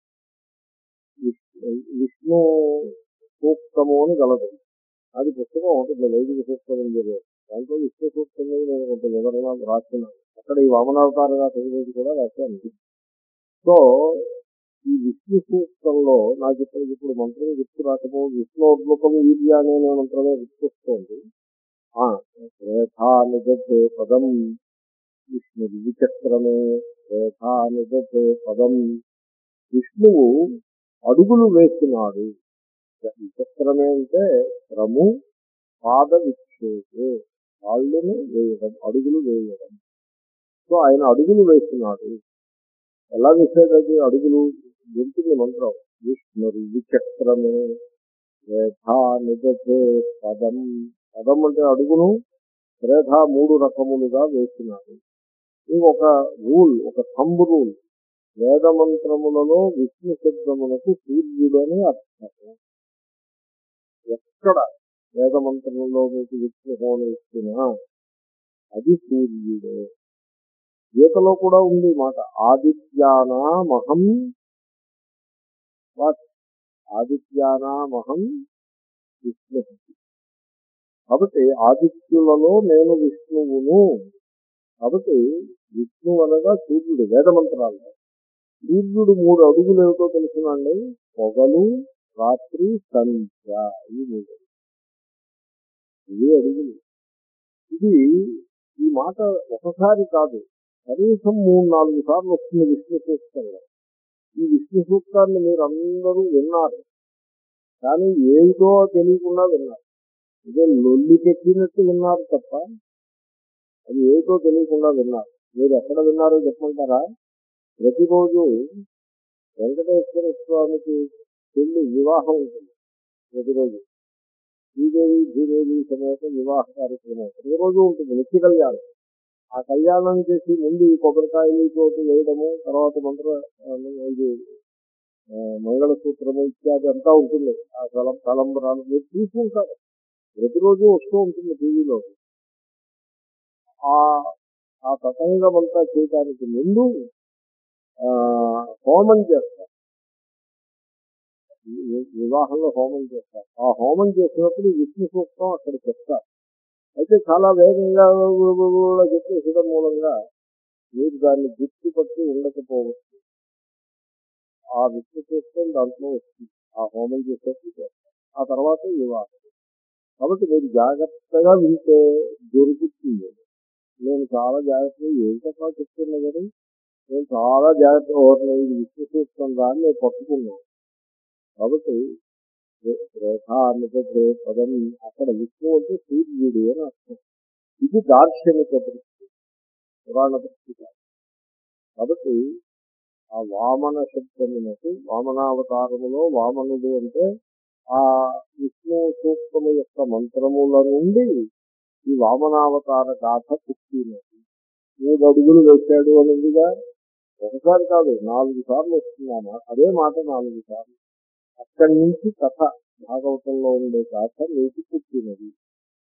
విష్ణు సూక్తము అని గలదు. అది పుస్తకం ఉంటుంది, వైదిక సూక్తం అని. దాంట్లో విష్ణు సూక్తం మీద నేను కొంత వివరణ రాస్తున్నాను. అక్కడ ఈ వామనావతార గాథ గురించి కూడా రాశాను. సో ఈ విష్ణు సూక్తంలో నాకు ఇప్పుడు ఇప్పుడు మంత్రం గుర్తు రాకపో విష్ణోద్ముఖం వీర్య అనే మంత్రమే గుర్తొస్తోంది. రేఖానుజే పదం విష్ణు విచక్రమే రేఖానుజే పదం. విష్ణువు అడుగులు వేస్తున్నాడు. విచక్రమే అంటే క్రము పాద విక్షేపే, కాళ్ళను వేయడం, అడుగులు వేయడం. సో ఆయన అడుగులు వేస్తున్నాడు. ఎలా వేసేది? అది అడుగులు గుర్తుంది మంత్రం. విష్ణు విచక్రమే రేఖానుజే పదం. పదం అంటే అడుగును, రేఖ మూడు రకములుగా వేస్తున్నాడు. ఇది ఒక రూల్, ఒక థంబ్ రూల్. వేద మంత్రములలో విష్ణు శబ్దమునకు సూర్యుడని అర్థం. ఎక్కడ వేద మంత్రములో మీకు విష్ణు హోమ ఇచ్చినా అది సూర్యుడే. గీతలో కూడా ఉంది మాట, ఆదిత్యానామహం వాట్ ఆదిత్యానామహం విష్ణు. కాబట్టి ఆదిత్యులలో నేను విష్ణువును. కాబట్టి విష్ణు అనగా సూర్యుడు. వేద మంత్రాల్లో సూర్యుడు మూడు అడుగులు ఏమిటో తెలుసునండి. పొగలు, రాత్రి, సంధ్య. ఈ మూడు ఇవి అడుగులు. ఇది ఈ మాట ఒకసారి కాదు, కనీసం మూడు నాలుగు సార్లు వస్తుంది విష్ణు సూక్తంలో. ఈ విష్ణు సూక్తాన్ని మీరు అందరూ విన్నారు, కానీ ఏమిటో తెలియకుండా విన్నారు. ఇదే లొల్లి పెట్టినట్టు విన్నారు తప్ప అది ఏమిటో తెలియకుండా విన్నారు. మీరు ఎక్కడ విన్నారో చెప్పమంటారా? ప్రతిరోజు వెంకటేశ్వర స్వామికి పెళ్లి వివాహం ఉంటుంది. ప్రతిరోజు శ్రీదేవి భూదేవి సమేత వివాహ కార్యక్రమం ప్రతిరోజు ఉంటుంది. నిత్య కళ్యాణం. ఆ కళ్యాణం చేసి ముందు ఈ కొబ్బరికాయలు తోటి వేయడము, తర్వాత మంత్ర ఇది మంగళసూత్రము ఇత్యాది అంతా ఉంటుంది. ఆ తలం తలంబరాలు మీరు తీసుకుంటారు. ప్రతిరోజు వస్తూ ఉంటుంది టీవీలో. ఆ ఆ తతంగం అంతా చేయడానికి ముందు ఆ హోమం చేస్తారు. వివాహంలో హోమం చేస్తారు. ఆ హోమం చేసినప్పుడు విష్ణు సూక్తం అక్కడ చెప్తారు. అయితే చాలా వేగంగా చెప్పేసడం మూలంగా మీరు దాన్ని గుర్తుపట్టి ఉండకపోవచ్చు. ఆ విష్ణు సూక్తం దాంట్లో వస్తుంది. ఆ హోమం చేసేప్పుడు చేస్తారు. ఆ తర్వాత వివాహం. కాబట్టి మీరు జాగ్రత్తగా వింటే దొరుకుతుంది. నేను చాలా జాగ్రత్తగా ఏం తప్ప చెప్తున్నా కానీ నేను చాలా జాగ్రత్తగా ఓర్లేదు. ఇది విష్ణు సూక్తం దాన్ని నేను పట్టుకున్నాను. కాబట్టి రేఖా అనుజే పదం, అక్కడ విష్ణు అంటే సూర్యుడు అని అర్థం. ఇది దార్శనిక దృష్టి, పురాణ దృష్టి కాదు. కాబట్టి ఆ వామన శబ్దమునకు వామనావతారములో వామనుడు అంటే ఆ విష్ణు సూక్తము యొక్క మంత్రముల నుండి ఈ వామనావతార గాథ పుట్టినది. మూడు అడుగులు వేశాడు అనేదిగా ఒకసారి కాదు, నాలుగు సార్లు వస్తున్నాను. అదే మాట నాలుగు సార్లు. అక్కడి నుంచి కథ భాగవతంలో ఉండే గాథ నీటి పుట్టినది.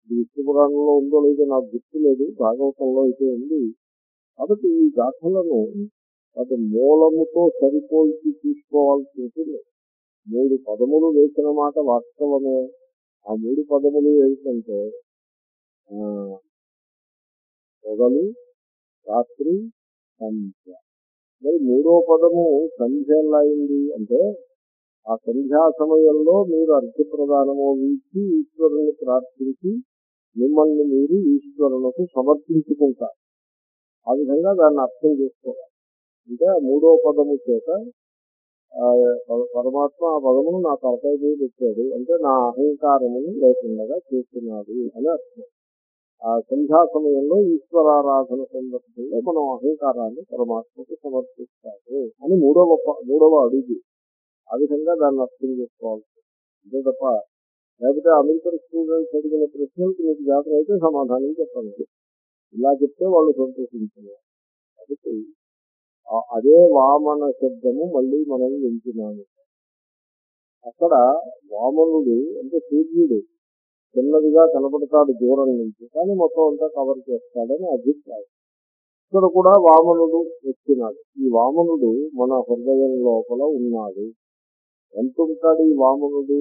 ఇది విష్ణు పురాణంలో ఉందో లేదో నాకు గుర్తు లేదు, భాగవతంలో అయితే ఉంది. కాబట్టి ఈ గాథలను వాటి మూలముతో సరిపోల్చి తీసుకోవాల్సి ఉంటుంది. మూడు పదములు వేసిన మాట వాస్తవమే. ఆ మూడు పదములు ఏంటంటే ఆ, పొగలు, రాత్రి, సంధ్య. మరి మూడో పదము సంధ్య ఎలా అయింది అంటే, ఆ సంధ్యా సమయంలో మీరు అర్ఘ్య ప్రదానము వీచి ఈశ్వరుని ప్రార్థించి మిమ్మల్ని మీరు ఈశ్వరులకు సమర్పించుకుంటారు. ఆ విధంగా దాన్ని అర్థం చేసుకోవాలి. అంటే ఆ మూడో పదము చేత ఆ ప- పరమాత్మ ఆ పదమును నా తలపై మీద పెట్టాడు అంటే నా అహంకారమును లేకుండా చేస్తున్నాడు అని అర్థం. ఆ సంధ్యా సమయంలో ఈశ్వరారాధన సందర్భంలో మనం అహంకారాన్ని పరమాత్మకు సమర్పిస్తాము అని మూడవ ప- మూడవ అడుగు. ఆ విధంగా దాన్ని అర్థం చేసుకోవాలి. అంతే తప్ప లేకపోతే అమెరికన్ స్టూడెంట్స్ అడిగిన ప్రశ్నలకు మీకు జాతర అయితే సమాధానం చెప్పండి. ఇలా చెప్తే వాళ్ళు సంతోషించారు. కాబట్టి ఆ- అదే వామన శబ్దము మళ్ళీ మనం వింటున్నాము. అక్కడ వామనుడు అంటే సూర్యుడు చిన్నదిగా కనపడతాడు దూరం నుంచి, కానీ మొత్తం అంతా కవర్ చేస్తాడని అభిప్రాయం. ఇక్కడ కూడా వామనుడు వచ్చినాడు. ఈ వామనుడు మన హృదయం లోపల ఉన్నాడు. ఎంత ఉంటాడు ఈ వామనుడు?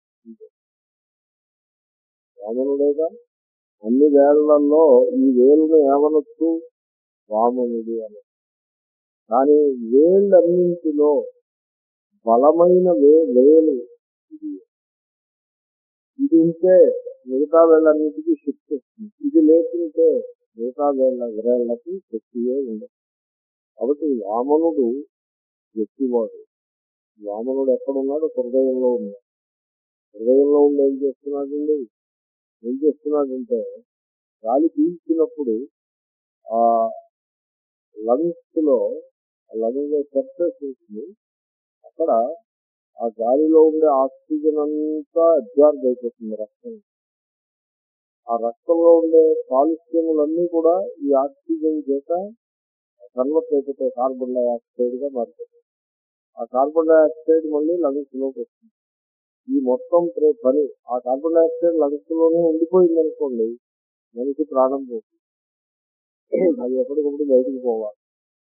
వామనుడేగా. అన్ని వేళ్లలో ఈ వేలును ఏమనొచ్చు? వామనుడు అని. కానీ వేళ్ళన్నింటిలో బలమైన వే వేలు ఇది. ఇది ఉంటే మిగతా వేళ్ళన్నిటికీ శక్తి వస్తుంది. ఇది లేకుంటే మిగతా వేళ్ళ విరేళ్లకి శక్తియే ఉండదు. కాబట్టి వామనుడు వ్యక్తివాడు. వామనుడు ఎక్కడున్నాడు? హృదయంలో ఉన్నాడు. హృదయంలో ఉండి ఏం చేస్తున్నాడండి? ఏం చేస్తున్నాడంటే గాలి పీల్చినప్పుడు ఆ లంగ్స్ లో లంగ్ సర్ఫేస్ ఉంటుంది. అక్కడ ఆ గాలిలో ఉండే ఆక్సిజన్ అంతా అబ్జార్బ్ అయిపోతుంది రక్తం. ఆ రక్తంలో ఉండే కాలుష్యములన్నీ కూడా ఈ ఆక్సిజన్ చేత కన్వర్ట్ అయిపోతాయి, కార్బన్ డైఆక్సైడ్ గా మారుతుంది. ఆ కార్బన్ డైఆక్సైడ్ మళ్ళీ లంగ్స్ లోకి వస్తుంది. ఈ మొత్తం ప్రే- పని ఆ కార్బన్ డైఆక్సైడ్ లంగ్స్ లోనే ఉండిపోయింది అనుకోండి, మనిషి ప్రాణం పోతుంది. అది ఎప్పటికప్పుడు బయటకు పోవాలి.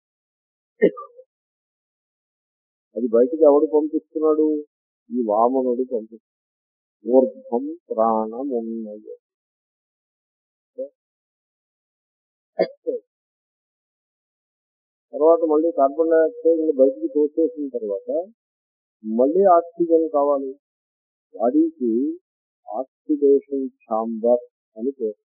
అది బయటకు ఎవడు పంపిస్తున్నాడు? ఈ వామనుడు పంపిస్తున్నాడు. ఊర్ధ్వం ప్రాణమున్నది. తర్వాత మళ్ళీ కార్బన్ డైఆక్సైడ్ బయటికి తోసేసిన తర్వాత మళ్ళీ ఆక్సిజన్ కావాలి. బాడీకి ఆక్సిడేషన్ ఛాంబర్ అని పేరు.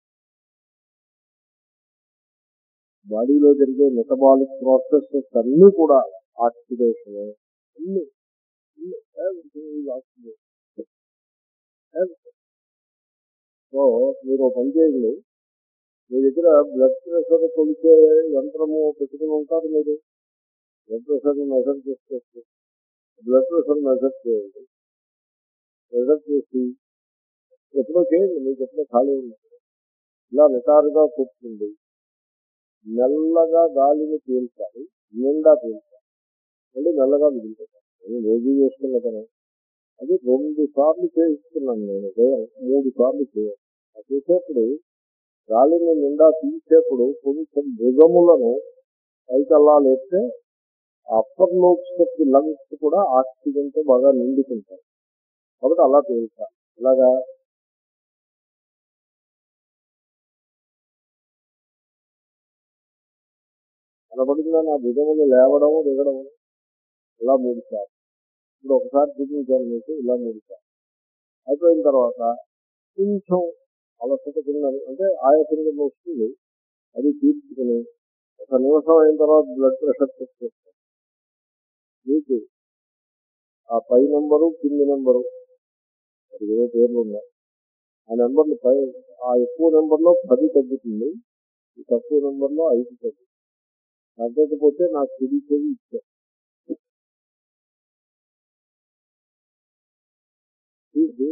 బాడీలో జరిగే మెటబాలిక్ ప్రాసెసెస్ అన్ని కూడా ఆక్సిడేషన్. అన్ని అన్ని everything is oxidation. Everything. So మీరు ఒక పని చేయండి, మీ దగ్గర బ్లడ్ ప్రెషర్ కొలిచే యంత్రము పెట్టుకుని ఉంటారు. మీరు బ్లడ్ ప్రెషర్ మెజర్ చేసుకోవచ్చు. బ్లడ్ ప్రెషర్ మెజర్ చేయండి. మెజర్ చేసి ఎప్పుడో చేయండి, మీకు ఎప్పుడో ఖాళీ ఉంది. ఇలా నిటారుగా కూర్చుంది, మెల్లగా గాలిని పీల్చాలి, నిండా పీల్చాలి, మళ్ళీ మెల్లగా మిగిలిపోతాను. నేను రోజు చేస్తున్న పని అది రెండు సార్లు చేయిస్తున్నాను. నేను ఉదయం మూడు సార్లు చేయాలి. ఆ చేసేప్పుడు గాలిని నిండా తీసేప్పుడు కొంచెం భుజములను పైకల్లా లేస్తే అప్పర్ లోబ్స్ లంగ్స్ కూడా ఆక్సిజన్ తో బాగా నిండుకుంటాయి. కాబట్టి అలా పీల్చాలి. ఇలాగా కనబడిందా నా భుజములు లేవడం దిగడం? ఇలా మూడు సార్లు. ఇప్పుడు ఒకసారి చూపించాను మీకు, ఇలా మూడు సార్లు అయిపోయిన తర్వాత కొంచెం అలసట కింద అంటే ఆయాసం కింద వస్తుంది. అది తీర్చుకుని ఒక నిమిషం అయిన తర్వాత బ్లడ్ ప్రెషర్ చెక్ చేస్తాను. మీకు ఆ పై నెంబరు కింది నెంబరు అది ఏదో పేర్లు ఉన్నాయి. ఆ నెంబర్లు పై ఆ ఎక్కువ నెంబర్లో పది తగ్గుతుంది, ఈ తక్కువ నెంబర్లో ఐదు తగ్గుతుంది. తగ్గకపోతే నాకు కుడి చెవి ఇచ్చారు. ఇది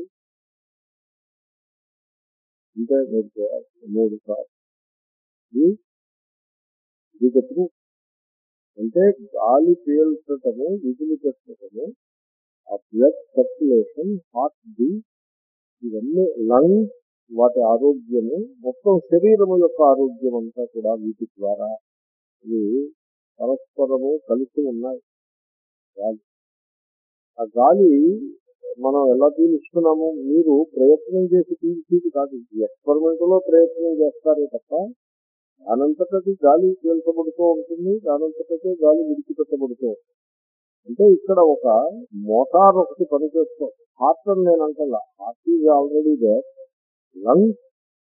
అంటే మీరు చేయాలి మూడు సార్లు. ఇది ఇది ఎప్పుడు అంటే గాలి పీల్చటము, విధులు పెట్టడము, ఆ బ్లడ్ సర్క్యులేషన్, హార్ట్ బీట్, ఇవన్నీ లంగ్స్ వాటి ఆరోగ్యము, మొత్తం శరీరము యొక్క ఆరోగ్యం అంతా కూడా వీటి ద్వారా ఇవి పరస్పరము కలిసి ఉన్నాయి. గాలి ఆ గాలి మనం ఎలా పీలుస్తున్నాము? మీరు ప్రయత్నం చేసి పీల్చేది కాదు, ఎక్స్పెరిమెంట్ లో ప్రయత్నం చేస్తారే తప్ప దానంతటది గాలి పీల్చబడుతూ ఉంటుంది, దానంతటదే గాలి విడిచిపెట్టబడుతూ ఉంటుంది. అంటే ఇక్కడ ఒక మోటార్ ఒకటి పనిచేస్తుంది. హార్ట్ అని నేను అంటలా, heart is already there. Lungs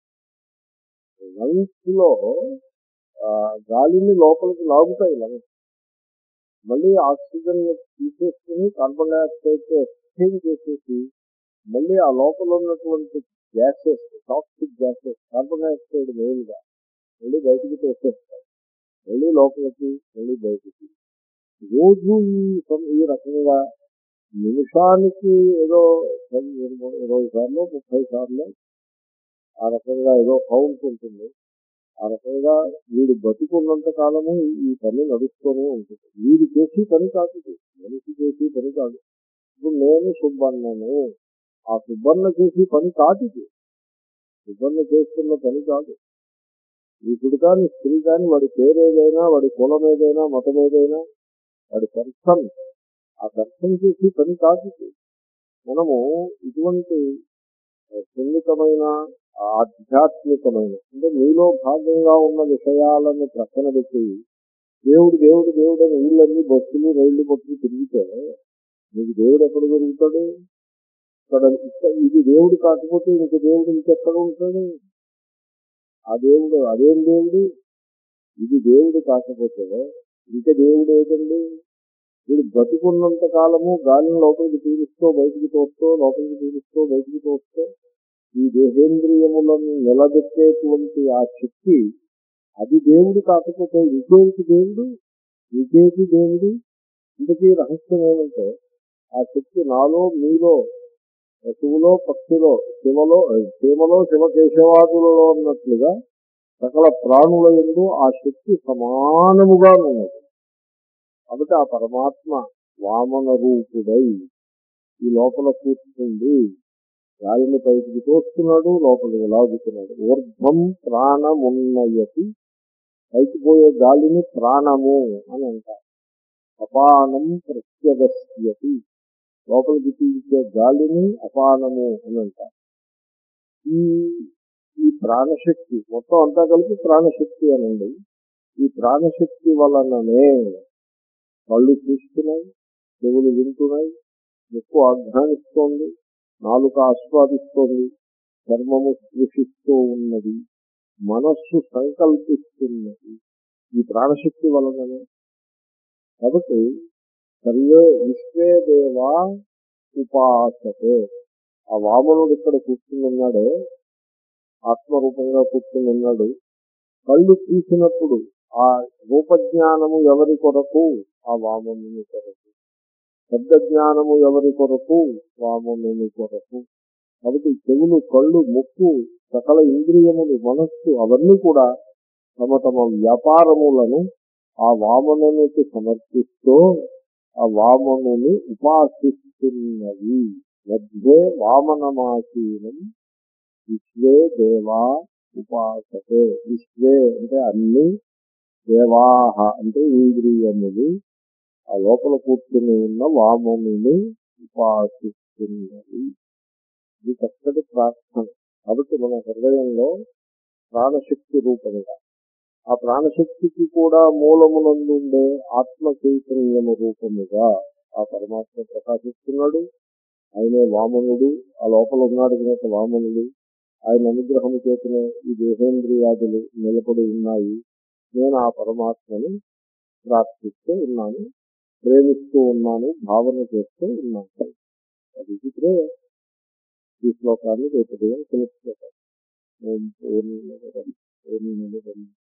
lungs లో ఆ, గాలిని లోపలికి లాగుతాయి లంగ్స్. మళ్ళీ ఆక్సిజన్ తీసేసుకుని కార్బన్ డైఆక్సైడ్ తో ఎక్స్చేంజ్ చేసేసి మళ్ళీ ఆ లోపల ఉన్నటువంటి gases, toxic gases, carbon dioxide మెయిన్గా మళ్ళీ బయటికి తోసేస్తాయి. మళ్ళీ లోపలికి, మళ్ళీ బయటికి. రోజు ఈ సం- ఈ రకంగా నిమిషానికి ఏదో పది, ఇరవై ఇరవై సార్లు ముప్పై సార్లు ఆ రకంగా ఏదో కౌంట్ ఉంటుంది. ఆ రకంగా వీడు బతుకున్నంత కాలము ఈ పని నడుస్తూనే ఉంటుంది. వీడు చేసి పని కాదు ఇది. మనిషి చేసి పని కాదు. ఇప్పుడు నేను సుబ్బన్నను, ఆ సుబ్బన్న చేసి పని కాదు ఇది. సుబ్బన్న చేస్తున్న పని కాదు. ఇప్పుడు కానీ స్త్రీ కానీ వాడి పేరు ఏదైనా, వాడి కులం ఏదైనా, మతం ఏదైనా, వాడి పర్సన్, ఆ పర్సన్ చేసి పని కాదు ఇది. మనము ఇటువంటి సున్నితమైన ఆధ్యాత్మికమైన అంటే మీలో భాగంగా ఉన్న విషయాలను ప్రక్కన పెట్టి దేవుడు దేవుడు దేవుడు అని ఊళ్ళన్నీ బస్సులు రైళ్లు పట్టుకు తిరిగితే మీకు దేవుడు ఎక్కడ దొరుకుతాడు? ఇక్కడ ఇక్కడ ఇది దేవుడు కాకపోతే ఇంక దేవుడు ఇంకెక్కడ ఉంటాడు? ఆ దేవుడు అదేం దేవుడు? ఇది దేవుడు కాకపోతే ఇంక దేవుడు ఏదండి? వీడు బతుకున్నంత కాలము గాలిని లోపలికి పీలుస్తూ బయటికి తోస్తూ, లోపలికి పీలుస్తూ బయటికి తోస్తూ ఈ దేహేంద్రియములను నిలబెట్టేటువంటి ఆ శక్తి, అది దేవుడు కాకపోతే ఇంకేంటి దేవుడు? ఇంకేంటి దేవుడు? ఇంతకీ రహస్యం ఏమంటే ఆ శక్తి నాలో, మీలో, పశువులో, పక్షిలో, శివలో శివలో శివకేశవాదులలో ఉన్నట్లుగా సకల ప్రాణుల యందు ఆ శక్తి సమానముగా ఉన్నది. కాబట్టి ఆ పరమాత్మ వామన రూపుడై ఈ లోపల కూర్చుంది, గాలిని పైకి తోస్తున్నాడు, లోపలికి లాగుతున్నాడు. ఊర్ధ్వం ప్రాణమున్నయతి, పైకి పోయే గాలిని ప్రాణము అని అంటారు. అపానం ప్రత్యగస్యతి, లోపలికి పీల్చే గాలిని అపానము అని అంటారు. ఈ ఈ ప్రాణశక్తి మొత్తం అంతా కలిపి ప్రాణశక్తి అనండి. ఈ ప్రాణశక్తి వలననే కళ్ళు చూస్తున్నాయి, చెవులు వింటున్నాయి, ముక్కు ఆఘ్రానిస్తోంది, నాలుక ఆస్వాదిస్తోంది, చర్మము స్పృశిస్తూ ఉన్నది, మనస్సు సంకల్పిస్తున్నది. ఈ ప్రాణశక్తి వలననే. కాబట్టి సర్వే విశ్వే దేవా ఉపాసతే, ఆ వామనుడు ఇక్కడ కూర్చుని ఉన్నాడే, ఆత్మరూపంగా కూర్చుని ఉన్నాడు. కళ్ళు తీసినప్పుడు ఆ రూపజ్ఞానము ఎవరి కొరకు? ఆ వామనుని కొరకు. శబ్ద జ్ఞానము ఎవరి కొరకు? వామనుని కొరకు. కాబట్టి చెవులు, కళ్ళు, ముక్కు, సకల ఇంద్రియములు, మనస్సు అవన్నీ కూడా తమ తమ వ్యాపారములను ఆ వామనునికి సమర్పిస్తూ ఆ వామనుని ఉపాసిస్తున్నవి. మధ్యే వామనమాసీనం విశ్వే దేవా ఉపాసతే. విశ్వే అంటే అన్ని, దేవాహ అంటే ఇంద్రియములు ఆ లోపల కూర్చుని ఉన్న వామనుని ఉపాసిస్తున్నవి. ఇది చక్కటి ప్రార్థన. కాబట్టి మన హృదయంలో ప్రాణశక్తి రూపంగా, ఆ ప్రాణశక్తికి కూడా మూలమునందుండే ఆత్మ చైతన్యము రూపముగా ఆ పరమాత్మ ప్రకాశిస్తున్నాడు. ఆయనే వామనుడు, ఆ లోపల ఉన్నాడు కనుక వామనుడు. ఆయన అనుగ్రహము చేతనే ఈ దేహేంద్రియాదులు నిలబడి ఉన్నాయి. నేను ఆ పరమాత్మని ప్రార్థిస్తూ ఉన్నాను, ప్రేమిస్తూ ఉన్నాను, భావన చేస్తూ ఉన్నాను. అది ప్రేమ. ఈ శ్లోకాన్ని రేపు తెలుసుకుంటాం. ఓం పూర్ణమదః పూర్ణమిదం